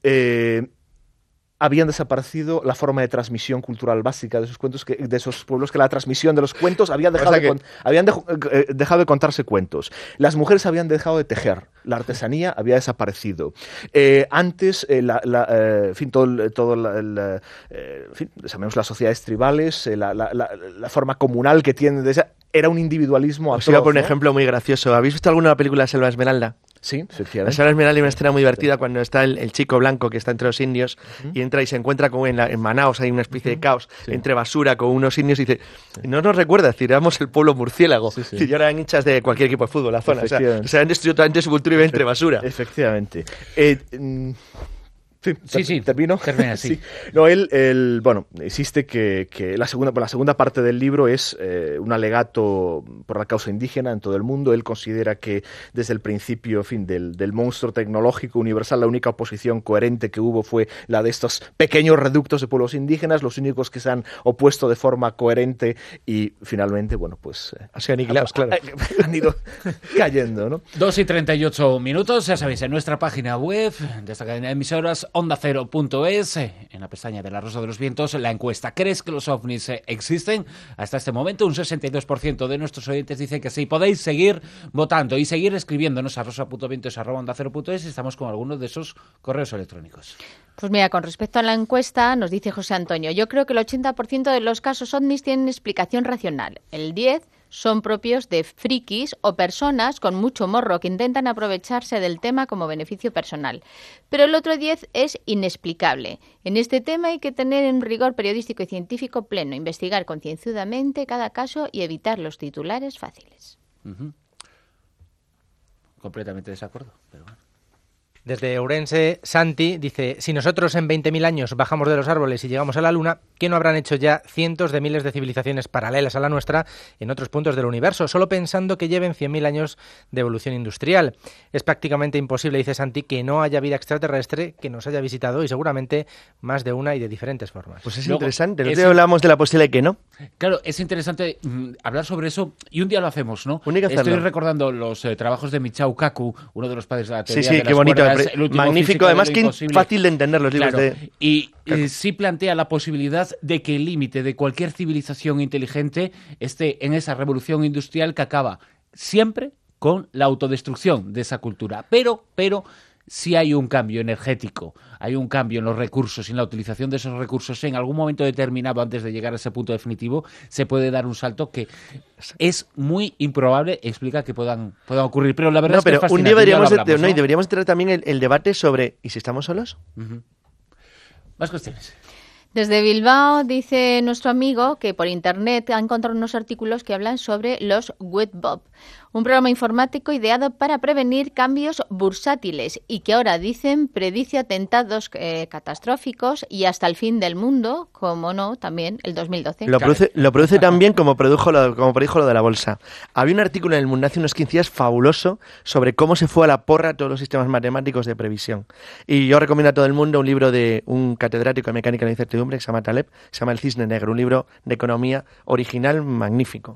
Eh, habían desaparecido la forma de transmisión cultural básica de esos cuentos, que, de esos pueblos, que la transmisión de los cuentos había dejado, o sea que... de, habían de, eh, dejado de contarse cuentos. Las mujeres habían dejado de tejer, la artesanía había desaparecido. Eh, antes, eh, la, la, eh, en fin, todo, todo la, la, eh, en fin, sabemos las sociedades tribales, eh, la, la, la, la forma comunal que tienen, de esa, era un individualismo atroz. Os iba a poner un ¿no? ejemplo muy gracioso. ¿Habéis visto alguna película de Selva Esmeralda? Sí, efectivamente. La Selva Esmeralda hay una escena muy divertida cuando está el, el chico blanco que está entre los indios uh-huh. y entra y se encuentra con en, la, en Manaos, hay una especie uh-huh. de caos sí. entre basura con unos indios y dice, sí. no nos recuerda, es decir, éramos el pueblo murciélago, sí, sí. y ahora eran hinchas de cualquier equipo de fútbol, la zona, o sea, se han destruido totalmente su cultura y ven entre basura. Efectivamente. Eh, mm, Sí, sí, sí, termino. Termina, sí. sí. No, él, él, bueno, insiste que, que la, segunda, la segunda parte del libro es eh, un alegato por la causa indígena en todo el mundo. Él considera que desde el principio, en fin, del, del monstruo tecnológico universal, la única oposición coherente que hubo fue la de estos pequeños reductos de pueblos indígenas, los únicos que se han opuesto de forma coherente y finalmente, bueno, pues... Eh, Así aniquilados, claro. Han ido cayendo, ¿no? Dos y treinta y ocho minutos, ya sabéis, en nuestra página web de esta cadena de emisoras, onda cero punto es, en la pestaña de La Rosa de los Vientos, la encuesta. ¿Crees que los ovnis existen? Hasta este momento un sesenta y dos por ciento de nuestros oyentes dice que sí. Podéis seguir votando y seguir escribiéndonos a rosa punto vientos arroba onda cero punto es y estamos con algunos de esos correos electrónicos. Pues mira, con respecto a la encuesta, nos dice José Antonio, yo creo que el ochenta por ciento de los casos ovnis tienen explicación racional. El diez por ciento son propios de frikis o personas con mucho morro que intentan aprovecharse del tema como beneficio personal. Pero el otro diez por ciento es inexplicable. En este tema hay que tener un rigor periodístico y científico pleno, investigar concienzudamente cada caso y evitar los titulares fáciles. Uh-huh. Completamente de desacuerdo, pero bueno. Desde Ourense, Santi dice, si nosotros en veinte mil años bajamos de los árboles y llegamos a la Luna, ¿qué no habrán hecho ya cientos de miles de civilizaciones paralelas a la nuestra en otros puntos del universo, solo pensando que lleven cien mil años de evolución industrial? Es prácticamente imposible, dice Santi, que no haya vida extraterrestre que nos haya visitado y seguramente más de una y de diferentes formas. Pues es Luego, interesante, es no hablamos de la posibilidad de que no. Claro, es interesante mm, hablar sobre eso y un día lo hacemos, ¿no? Estoy recordando los eh, trabajos de Michio Kaku, uno de los padres de la teoría sí, sí, de las qué bonito, cuerdas, el último magnífico, además que imposible. Fácil de entender los libros claro, de... Y eh, sí plantea la posibilidad de que el límite de cualquier civilización inteligente esté en esa revolución industrial que acaba siempre con la autodestrucción de esa cultura. Pero, pero si hay un cambio energético, hay un cambio en los recursos y en la utilización de esos recursos en algún momento determinado antes de llegar a ese punto definitivo, se puede dar un salto que es muy improbable, explica que puedan, puedan ocurrir. Pero la verdad no, es que pero es fascinante. Un día deberíamos, hablamos, de, no, ¿no? y deberíamos tener también el, el debate sobre ¿y si estamos solos? Uh-huh. Más cuestiones. Desde Bilbao dice nuestro amigo que por internet ha encontrado unos artículos que hablan sobre los Webbob, un programa informático ideado para prevenir cambios bursátiles y que ahora dicen predice atentados eh, catastróficos y hasta el fin del mundo, como no, también el dos mil doce. Lo produce, lo produce también como produjo lo, como predijo lo de la bolsa. Había un artículo en el Mundo hace unos quince días fabuloso sobre cómo se fue a la porra todos los sistemas matemáticos de previsión. Y yo recomiendo a todo el mundo un libro de un catedrático de mecánica de la incertidumbre que se llama Taleb, se llama El Cisne Negro, un libro de economía original magnífico.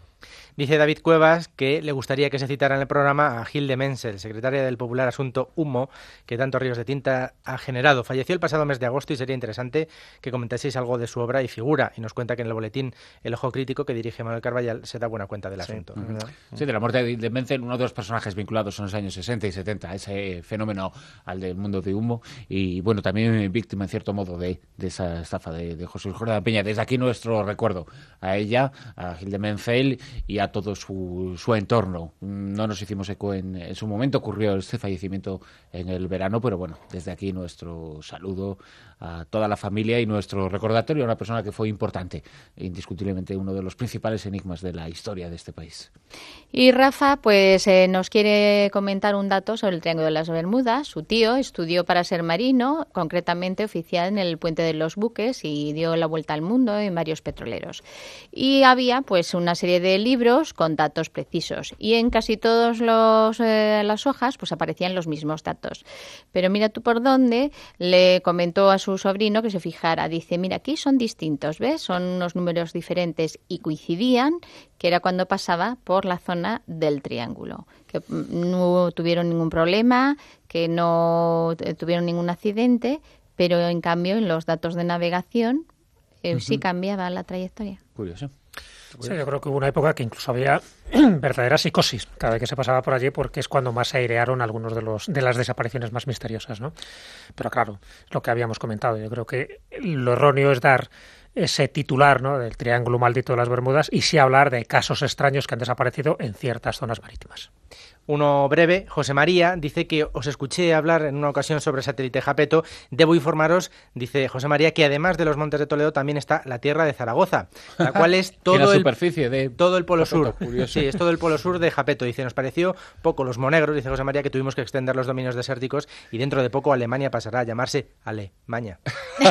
Dice David Cuevas que le gustaría que se citara en el programa a Hilde Menzel, secretaria del popular asunto Humo, que tantos ríos de tinta ha generado. Falleció el pasado mes de agosto y sería interesante que comentaseis algo de su obra y figura. Y nos cuenta que en el boletín El Ojo Crítico, que dirige Manuel Carballal, se da buena cuenta del sí, asunto. ¿verdad? Sí, de la muerte de Hilde Menzel, uno de los personajes vinculados en los años sesenta y setenta a ese fenómeno al del mundo de Humo. Y bueno, también víctima en cierto modo de, de esa estafa de, de José Luis Jordán Peña. Desde aquí nuestro recuerdo a ella, a Hilde Menzel y a todo su, su entorno. No nos hicimos eco en, en su momento, ocurrió este fallecimiento en el verano, pero bueno, desde aquí nuestro saludo a toda la familia y nuestro recordatorio a una persona que fue importante, indiscutiblemente uno de los principales enigmas de la historia de este país. Y Rafa, pues eh, nos quiere comentar un dato sobre el Triángulo de las Bermudas. Su tío estudió para ser marino, concretamente oficial en el Puente de los Buques y dio la vuelta al mundo en varios petroleros. Y había pues una serie de libros con datos precisos y en casi todas eh, las hojas pues aparecían los mismos datos. Pero mira tú por dónde, le comentó a su sobrino que se fijara. Dice, mira, aquí son distintos, ¿ves? Son unos números diferentes y coincidían, que era cuando pasaba por la zona del triángulo, que no tuvieron ningún problema, que no tuvieron ningún accidente, pero en cambio en los datos de navegación eh, uh-huh. sí cambiaba la trayectoria. Curioso. Sí, yo creo que hubo una época que incluso había verdadera psicosis cada vez que se pasaba por allí, porque es cuando más se airearon algunos de los de las desapariciones más misteriosas, ¿no? Pero claro, lo que habíamos comentado, yo creo que lo erróneo es dar ese titular, ¿no?, del Triángulo Maldito de las Bermudas y sí hablar de casos extraños que han desaparecido en ciertas zonas marítimas. Uno breve, José María, dice que os escuché hablar en una ocasión sobre el satélite Japeto. Debo informaros, dice José María, que además de los Montes de Toledo también está la tierra de Zaragoza, la cual es todo la el superficie de todo el polo sur. Curioso. Sí, es todo el polo sur de Japeto. Dice, nos pareció poco los monegros, dice José María, que tuvimos que extender los dominios desérticos y dentro de poco Alemania pasará a llamarse Alemaña.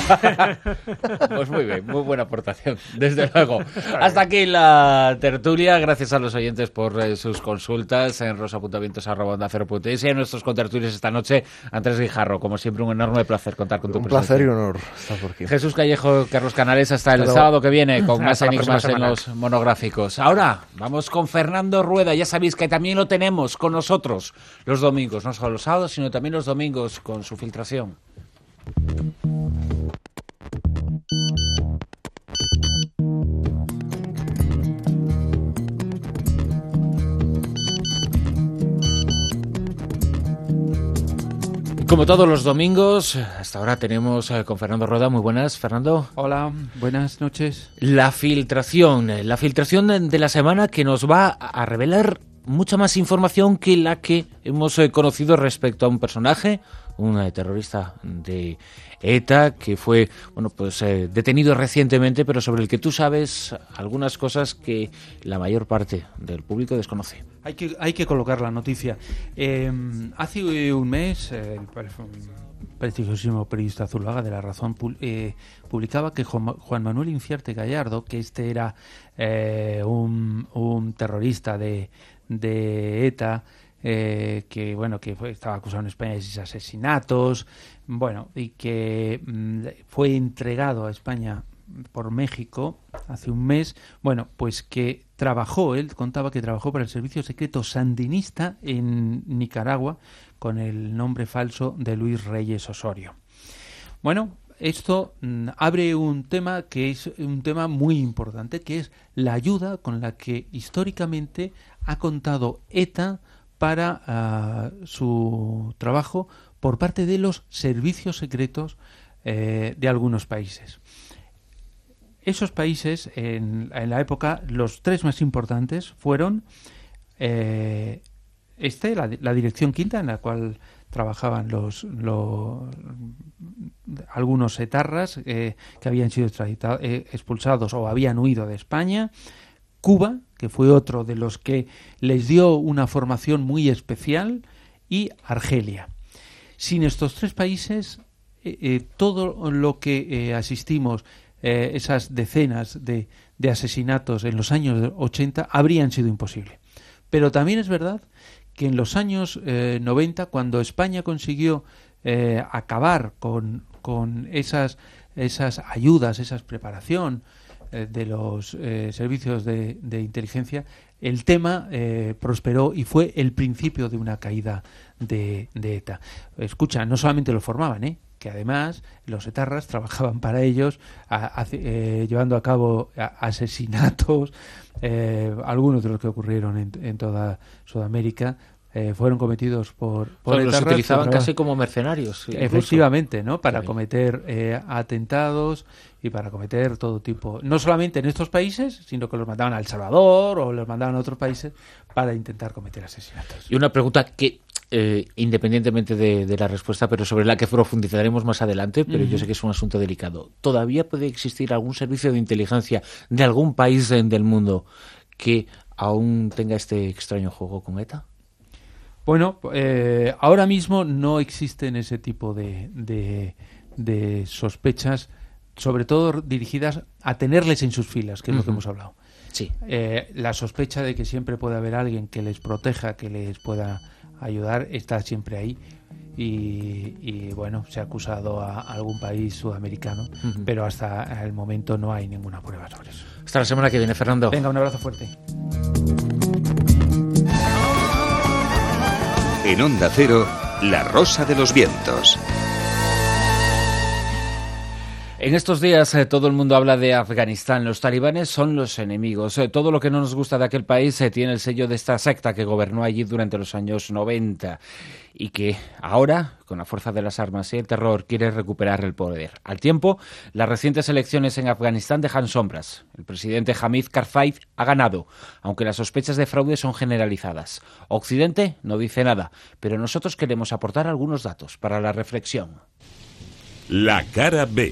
Pues muy bien, muy buena aportación, desde luego. Hasta aquí la tertulia, gracias a los oyentes por eh, sus consultas en rosa.vientos arroba onda cero punto es y a nuestros contertulios esta noche. Andrés Guijarro, como siempre, un enorme placer contar con tu un presencia. Un placer y honor estar por aquí. Jesús Callejo, Carlos Canales, hasta el Hasta sábado que viene con más hasta enigmas en los monográficos. Ahora vamos con Fernando Rueda, ya sabéis que también lo tenemos con nosotros los domingos, no solo los sábados, sino también los domingos con su filtración. Como todos los domingos, hasta ahora tenemos eh, con Fernando Rueda. Muy buenas, Fernando. Hola, buenas noches. La filtración, la filtración de la semana que nos va a revelar mucha más información que la que hemos eh, conocido respecto a un personaje, un eh, terrorista de ETA que fue bueno pues eh, detenido recientemente, pero sobre el que tú sabes algunas cosas que la mayor parte del público desconoce. Hay que, hay que colocar la noticia. Eh, hace un mes, eh, el prestigiosísimo periodista Zuluaga de La Razón eh, publicaba que Juan Manuel Inciarte Gallardo, que este era eh, un, un terrorista de, de ETA, Eh, que bueno que fue, estaba acusado en España de seis asesinatos, bueno, y que mmm, fue entregado a España por México hace un mes, bueno, pues que trabajó, él contaba que trabajó para el servicio secreto sandinista en Nicaragua con el nombre falso de Luis Reyes Osorio. Bueno, esto mmm, abre un tema que es un tema muy importante, que es la ayuda con la que históricamente ha contado ETA para uh, su trabajo por parte de los servicios secretos eh, de algunos países. Esos países, en, en la época, los tres más importantes fueron eh, este, la, la Dirección Quinta, en la cual trabajaban los, los algunos etarras eh, que habían sido extraditados, eh, expulsados o habían huido de España. Cuba, que fue otro de los que les dio una formación muy especial, y Argelia. Sin estos tres países, eh, eh, todo lo que eh, asistimos, eh, esas decenas de, de asesinatos en los años ochenta, habrían sido imposible. Pero también es verdad que en los años eh, noventa, cuando España consiguió eh, acabar con, con esas, esas ayudas, esa preparación eh, de los eh, servicios de, de inteligencia, el tema eh, prosperó y fue el principio de una caída de, de ETA. Escucha, no solamente lo formaban, ¿eh? que además los etarras trabajaban para ellos, a, a, eh, llevando a cabo a, asesinatos, eh, algunos de los que ocurrieron en, en toda Sudamérica eh, fueron cometidos por, por o sea, etarras. Los utilizaban por, casi como mercenarios. Efectivamente, ¿no? Para sí. cometer eh, atentados y para cometer todo tipo, no solamente en estos países, sino que los mandaban a El Salvador o los mandaban a otros países para intentar cometer asesinatos. Y una pregunta que Eh, independientemente de, de la respuesta, pero sobre la que profundizaremos más adelante, pero uh-huh. yo sé que es un asunto delicado. ¿Todavía puede existir algún servicio de inteligencia de algún país del mundo que aún tenga este extraño juego con ETA? Bueno, eh, ahora mismo no existen ese tipo de, de, de sospechas, sobre todo dirigidas a tenerles en sus filas, que es uh-huh. lo que hemos hablado. Sí. Eh, la sospecha de que siempre puede haber alguien que les proteja, que les pueda ayudar, está siempre ahí. Y, y bueno, se ha acusado a algún país sudamericano, uh-huh. pero hasta el momento no hay ninguna prueba sobre eso. Hasta la semana que viene, Fernando. Venga, un abrazo fuerte. En Onda Cero, La Rosa de los Vientos. En estos días eh, todo el mundo habla de Afganistán. Los talibanes son los enemigos. Eh, todo lo que no nos gusta de aquel país eh, tiene el sello de esta secta que gobernó allí durante los años noventa y que ahora, con la fuerza de las armas y el terror, quiere recuperar el poder. Al tiempo, las recientes elecciones en Afganistán dejan sombras. El presidente Hamid Karzai ha ganado, aunque las sospechas de fraude son generalizadas. Occidente no dice nada, pero nosotros queremos aportar algunos datos para la reflexión. La cara B.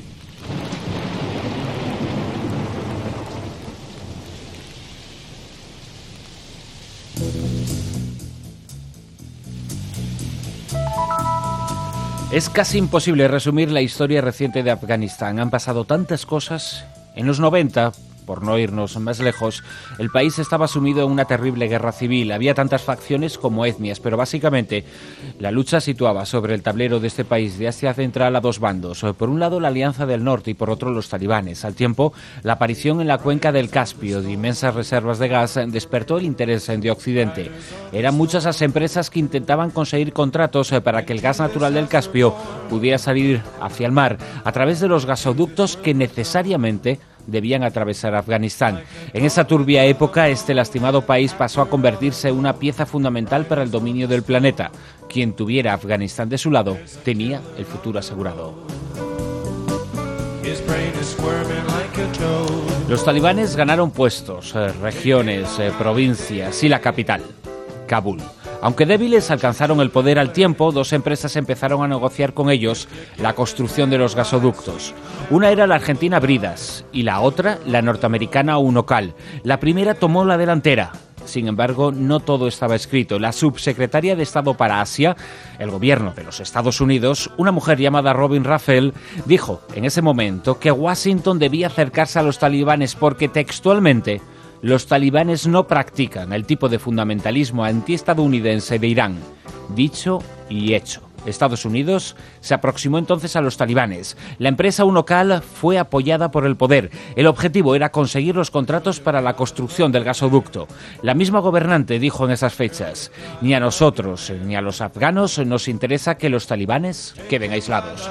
Es casi imposible resumir la historia reciente de Afganistán. Han pasado tantas cosas. En los noventa, por no irnos más lejos, el país estaba sumido en una terrible guerra civil. Había tantas facciones como etnias, pero básicamente la lucha situaba sobre el tablero de este país de Asia Central a dos bandos. Por un lado, la Alianza del Norte y por otro, los talibanes. Al tiempo, la aparición en la cuenca del Caspio de inmensas reservas de gas despertó el interés de Occidente. Eran muchas las empresas que intentaban conseguir contratos para que el gas natural del Caspio pudiera salir hacia el mar a través de los gasoductos que necesariamente debían atravesar Afganistán. En esa turbia época, este lastimado país pasó a convertirse en una pieza fundamental para el dominio del planeta. Quien tuviera Afganistán de su lado tenía el futuro asegurado. Los talibanes ganaron puestos, eh, regiones, eh, provincias y la capital, Kabul. Aunque débiles, alcanzaron el poder al tiempo. Dos empresas empezaron a negociar con ellos la construcción de los gasoductos. Una era la argentina Bridas y la otra la norteamericana Unocal. La primera tomó la delantera. Sin embargo, no todo estaba escrito. La subsecretaria de Estado para Asia, el gobierno de los Estados Unidos, una mujer llamada Robin Raphael, dijo en ese momento que Washington debía acercarse a los talibanes porque textualmente los talibanes no practican el tipo de fundamentalismo antiestadounidense de Irán. Dicho y hecho. Estados Unidos se aproximó entonces a los talibanes. La empresa Unocal fue apoyada por el poder. El objetivo era conseguir los contratos para la construcción del gasoducto. La misma gobernante dijo en esas fechas: ni a nosotros ni a los afganos nos interesa que los talibanes queden aislados.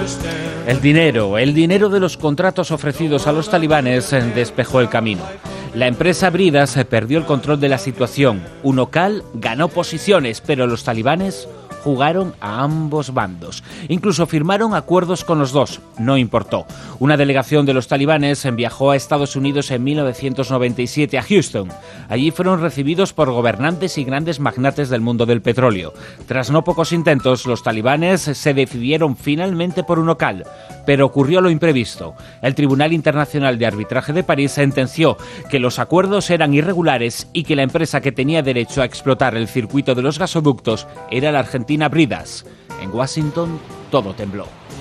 El dinero, el dinero de los contratos ofrecidos a los talibanes despejó el camino. La empresa Bridas perdió el control de la situación. UNOCAL ganó posiciones, pero los talibanes jugaron a ambos bandos. Incluso firmaron acuerdos con los dos. No importó. Una delegación de los talibanes viajó a Estados Unidos en mil novecientos noventa y siete a Houston. Allí fueron recibidos por gobernantes y grandes magnates del mundo del petróleo. Tras no pocos intentos, los talibanes se decidieron finalmente por UNOCAL. Pero ocurrió lo imprevisto. El Tribunal Internacional de Arbitraje de París sentenció que los acuerdos eran irregulares y que la empresa que tenía derecho a explotar el circuito de los gasoductos era la argentina Bridas. En Washington todo tembló.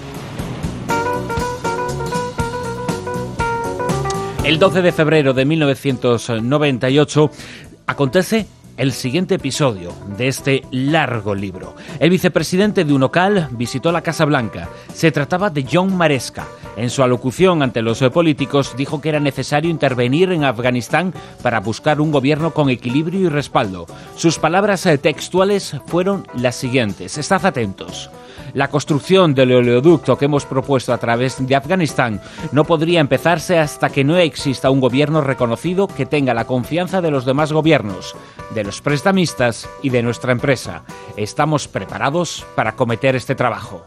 El doce de febrero de mil novecientos noventa y ocho acontece el siguiente episodio de este largo libro. El vicepresidente de UNOCAL visitó la Casa Blanca. Se trataba de John Maresca. En su alocución ante los políticos dijo que era necesario intervenir en Afganistán para buscar un gobierno con equilibrio y respaldo. Sus palabras textuales fueron las siguientes. Estad atentos. La construcción del oleoducto que hemos propuesto a través de Afganistán no podría empezarse hasta que no exista un gobierno reconocido que tenga la confianza de los demás gobiernos, de los prestamistas y de nuestra empresa. Estamos preparados para acometer este trabajo.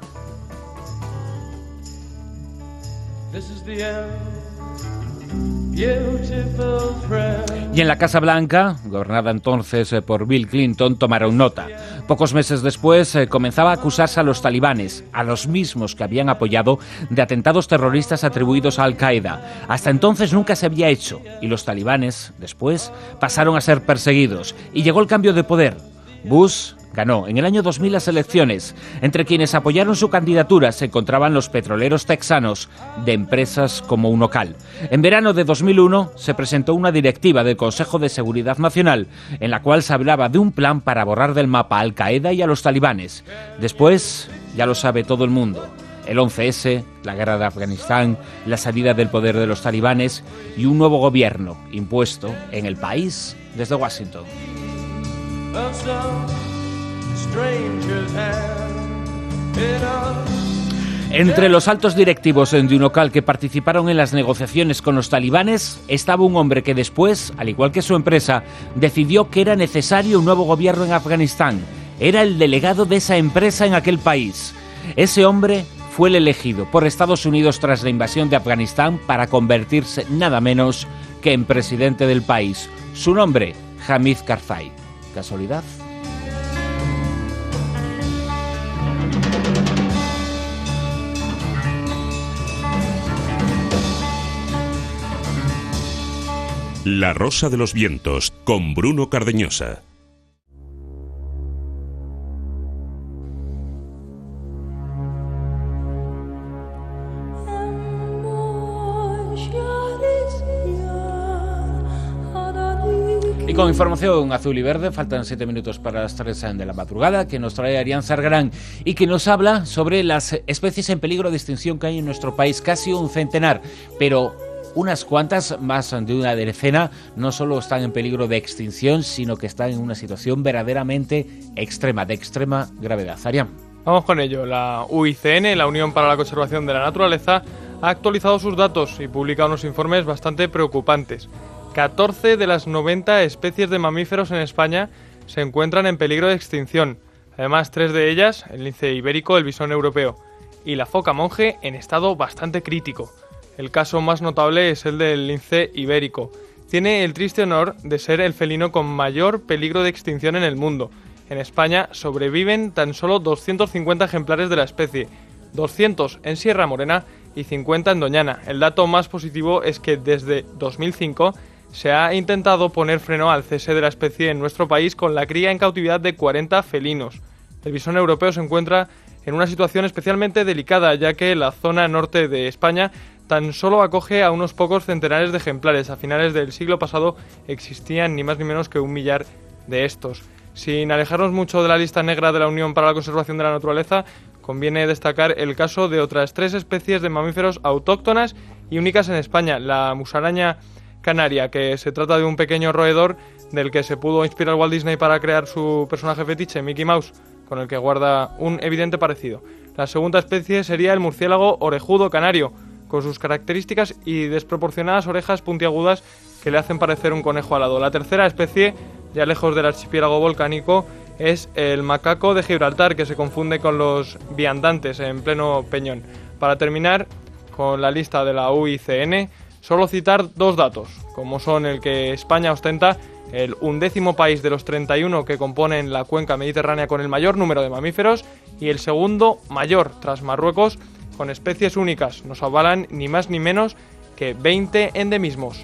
Y en la Casa Blanca, gobernada entonces por Bill Clinton, tomaron nota. Pocos meses después eh, comenzaba a acusarse a los talibanes, a los mismos que habían apoyado, de atentados terroristas atribuidos a Al-Qaeda. Hasta entonces nunca se había hecho, y los talibanes, después, pasaron a ser perseguidos. Y llegó el cambio de poder. Bush ganó en el año dos mil las elecciones. Entre quienes apoyaron su candidatura se encontraban los petroleros texanos de empresas como UNOCAL. En verano de dos mil uno se presentó una directiva del Consejo de Seguridad Nacional en la cual se hablaba de un plan para borrar del mapa a Al-Qaeda y a los talibanes. Después, ya lo sabe todo el mundo, el once ese, la guerra de Afganistán, la salida del poder de los talibanes y un nuevo gobierno impuesto en el país desde Washington. Entre los altos directivos de UNOCAL que participaron en las negociaciones con los talibanes estaba un hombre que después, al igual que su empresa, decidió que era necesario un nuevo gobierno en Afganistán. Era el delegado de esa empresa en aquel país. Ese hombre fue el elegido por Estados Unidos tras la invasión de Afganistán para convertirse nada menos que en presidente del país. Su nombre, Hamid Karzai. ¿Casualidad? La Rosa de los Vientos, con Bruno Cardeñosa. Y con información azul y verde, faltan siete minutos para las tres de la madrugada, que nos trae Arián Sargarán y que nos habla sobre las especies en peligro de extinción que hay en nuestro país, casi un centenar, pero unas cuantas, más de una decena, no solo están en peligro de extinción, sino que están en una situación verdaderamente extrema, de extrema gravedad. Arián. Vamos con ello. La U I C N, la Unión para la Conservación de la Naturaleza, ha actualizado sus datos y publica unos informes bastante preocupantes. catorce de las noventa especies de mamíferos en España se encuentran en peligro de extinción. Además, tres de ellas, el lince ibérico, el bisón europeo y la foca monje, en estado bastante crítico. El caso más notable es el del lince ibérico. Tiene el triste honor de ser el felino con mayor peligro de extinción en el mundo. En España sobreviven tan solo doscientos cincuenta ejemplares de la especie, doscientos en Sierra Morena y cincuenta en Doñana. El dato más positivo es que desde dos mil cinco se ha intentado poner freno al cese de la especie en nuestro país con la cría en cautividad de cuarenta felinos. El bisón europeo se encuentra en una situación especialmente delicada, ya que la zona norte de España tan solo acoge a unos pocos centenares de ejemplares. A finales del siglo pasado existían ni más ni menos que un millar de estos. Sin alejarnos mucho de la lista negra de la Unión para la Conservación de la Naturaleza, conviene destacar el caso de otras tres especies de mamíferos autóctonas y únicas en España. La musaraña canaria, que se trata de un pequeño roedor del que se pudo inspirar Walt Disney para crear su personaje fetiche, Mickey Mouse, con el que guarda un evidente parecido. La segunda especie sería el murciélago orejudo canario, con sus características y desproporcionadas orejas puntiagudas que le hacen parecer un conejo alado. La tercera especie, ya lejos del archipiélago volcánico, es el macaco de Gibraltar, que se confunde con los viandantes en pleno peñón. Para terminar con la lista de la U I C N, solo citar dos datos, como son el que España ostenta el undécimo país de los treinta y uno que componen la cuenca mediterránea con el mayor número de mamíferos y el segundo mayor tras Marruecos con especies únicas. Nos avalan ni más ni menos que veinte endemismos.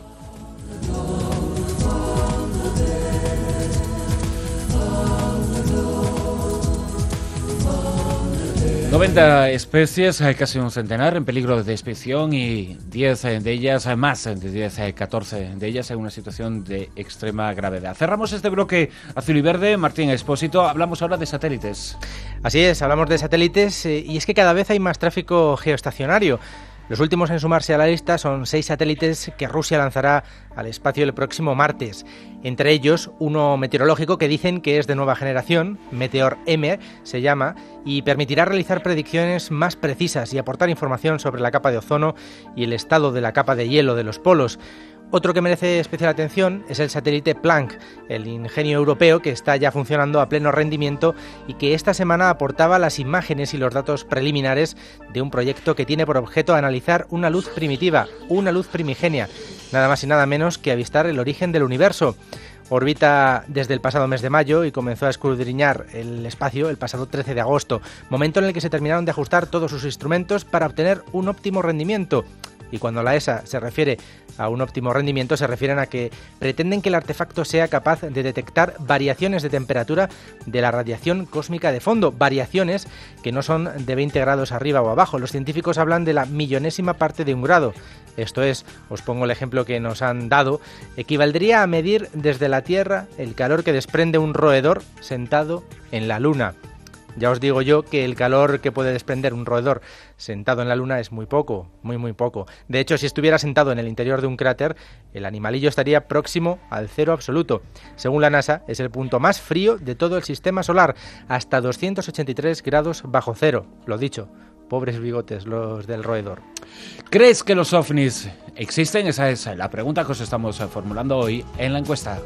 noventa especies, casi un centenar, en peligro de extinción y diez de ellas, más de diez, catorce de ellas en una situación de extrema gravedad. Cerramos este bloque azul y verde. Martín Expósito, hablamos ahora de satélites. Así es, hablamos de satélites eh, y es que cada vez hay más tráfico geoestacionario. Los últimos en sumarse a la lista son seis satélites que Rusia lanzará al espacio el próximo martes. Entre ellos, uno meteorológico que dicen que es de nueva generación, Meteor M se llama, y permitirá realizar predicciones más precisas y aportar información sobre la capa de ozono y el estado de la capa de hielo de los polos. Otro que merece especial atención es el satélite Planck, el ingenio europeo que está ya funcionando a pleno rendimiento y que esta semana aportaba las imágenes y los datos preliminares de un proyecto que tiene por objeto analizar una luz primitiva, una luz primigenia, nada más y nada menos que avistar el origen del universo. Orbita desde el pasado mes de mayo y comenzó a escudriñar el espacio el pasado trece de agosto, momento en el que se terminaron de ajustar todos sus instrumentos para obtener un óptimo rendimiento. Y cuando la E S A se refiere a un óptimo rendimiento, se refieren a que pretenden que el artefacto sea capaz de detectar variaciones de temperatura de la radiación cósmica de fondo, variaciones que no son de veinte grados arriba o abajo. Los científicos hablan de la millonésima parte de un grado. Esto es, os pongo el ejemplo que nos han dado, equivaldría a medir desde la Tierra el calor que desprende un roedor sentado en la Luna. Ya os digo yo que el calor que puede desprender un roedor sentado en la Luna es muy poco, muy muy poco. De hecho, si estuviera sentado en el interior de un cráter, el animalillo estaría próximo al cero absoluto. Según la NASA, es el punto más frío de todo el sistema solar, hasta doscientos ochenta y tres grados bajo cero. Lo dicho, pobres bigotes los del roedor. ¿Crees que los ovnis existen? Esa es la pregunta que os estamos formulando hoy en la encuesta.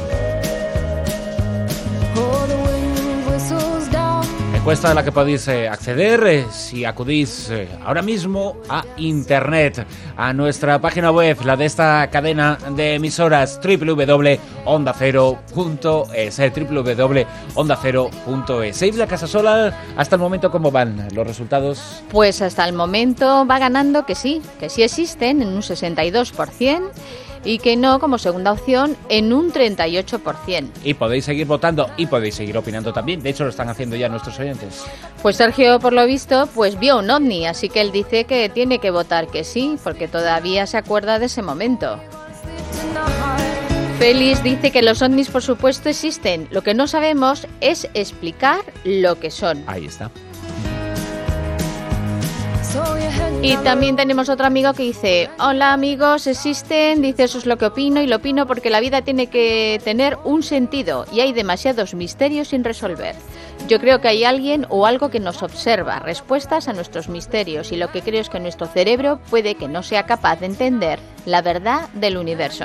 Encuesta a la que podéis eh, acceder eh, si acudís eh, ahora mismo a internet, a nuestra página web, la de esta cadena de emisoras, doble u doble u doble u punto onda cero punto es, doble u doble u doble u punto onda cero punto es. Isla Casasola, hasta el momento, ¿cómo van los resultados? Pues hasta el momento va ganando que sí, que sí existen en un sesenta y dos por ciento. Y que no, como segunda opción, en un treinta y ocho por ciento. Y podéis seguir votando y podéis seguir opinando también. De hecho, lo están haciendo ya nuestros oyentes. Pues Sergio, por lo visto, pues vio un ovni, así que él dice que tiene que votar que sí, porque todavía se acuerda de ese momento. Félix dice que los ovnis, por supuesto, existen. Lo que no sabemos es explicar lo que son. Ahí está. Y también tenemos otro amigo que dice: hola amigos, existen, dice, eso es lo que opino, y lo opino porque la vida tiene que tener un sentido y hay demasiados misterios sin resolver. Yo creo que hay alguien o algo que nos observa, respuestas a nuestros misterios, y lo que creo es que nuestro cerebro puede que no sea capaz de entender la verdad del universo.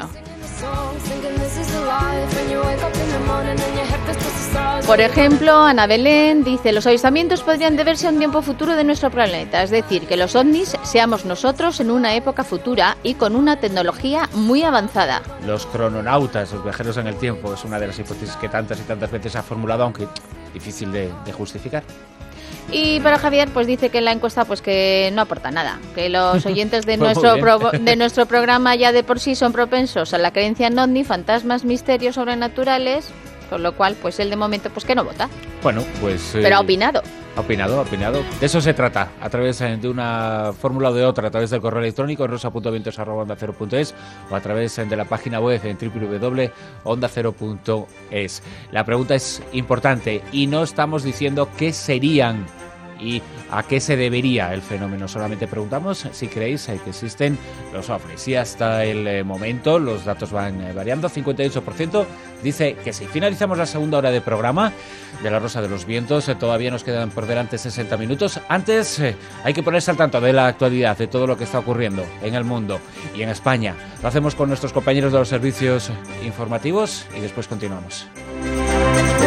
Por ejemplo, Ana Belén dice: los avistamientos podrían deberse a un tiempo futuro de nuestro planeta, es decir, que los ovnis seamos nosotros en una época futura y con una tecnología muy avanzada. Los crononautas, los viajeros en el tiempo, es una de las hipótesis que tantas y tantas veces se ha formulado, aunque difícil de, de justificar. Y para Javier, pues dice que en la encuesta pues que no aporta nada, que los oyentes de nuestro pro, de nuestro programa ya de por sí son propensos a la creencia en ovni, fantasmas, misterios sobrenaturales, con lo cual pues él de momento pues que no vota. Bueno, pues... Pero eh, ha opinado. Ha opinado, ha opinado. De eso se trata, a través de una fórmula o de otra, a través del correo electrónico en rosa punto vientos arroba onda cero punto es o a través de la página web en doble u doble u doble u punto onda cero punto es. La pregunta es importante y no estamos diciendo qué serían y a qué se debería el fenómeno. Solamente preguntamos si creéis que existen los ovnis. Y hasta el momento los datos van variando. cincuenta y ocho por ciento dice que sí. Finalizamos la segunda hora de programa de La Rosa de los Vientos. Todavía nos quedan por delante sesenta minutos. Antes eh, hay que ponerse al tanto de la actualidad, de todo lo que está ocurriendo en el mundo y en España. Lo hacemos con nuestros compañeros de los servicios informativos y después continuamos.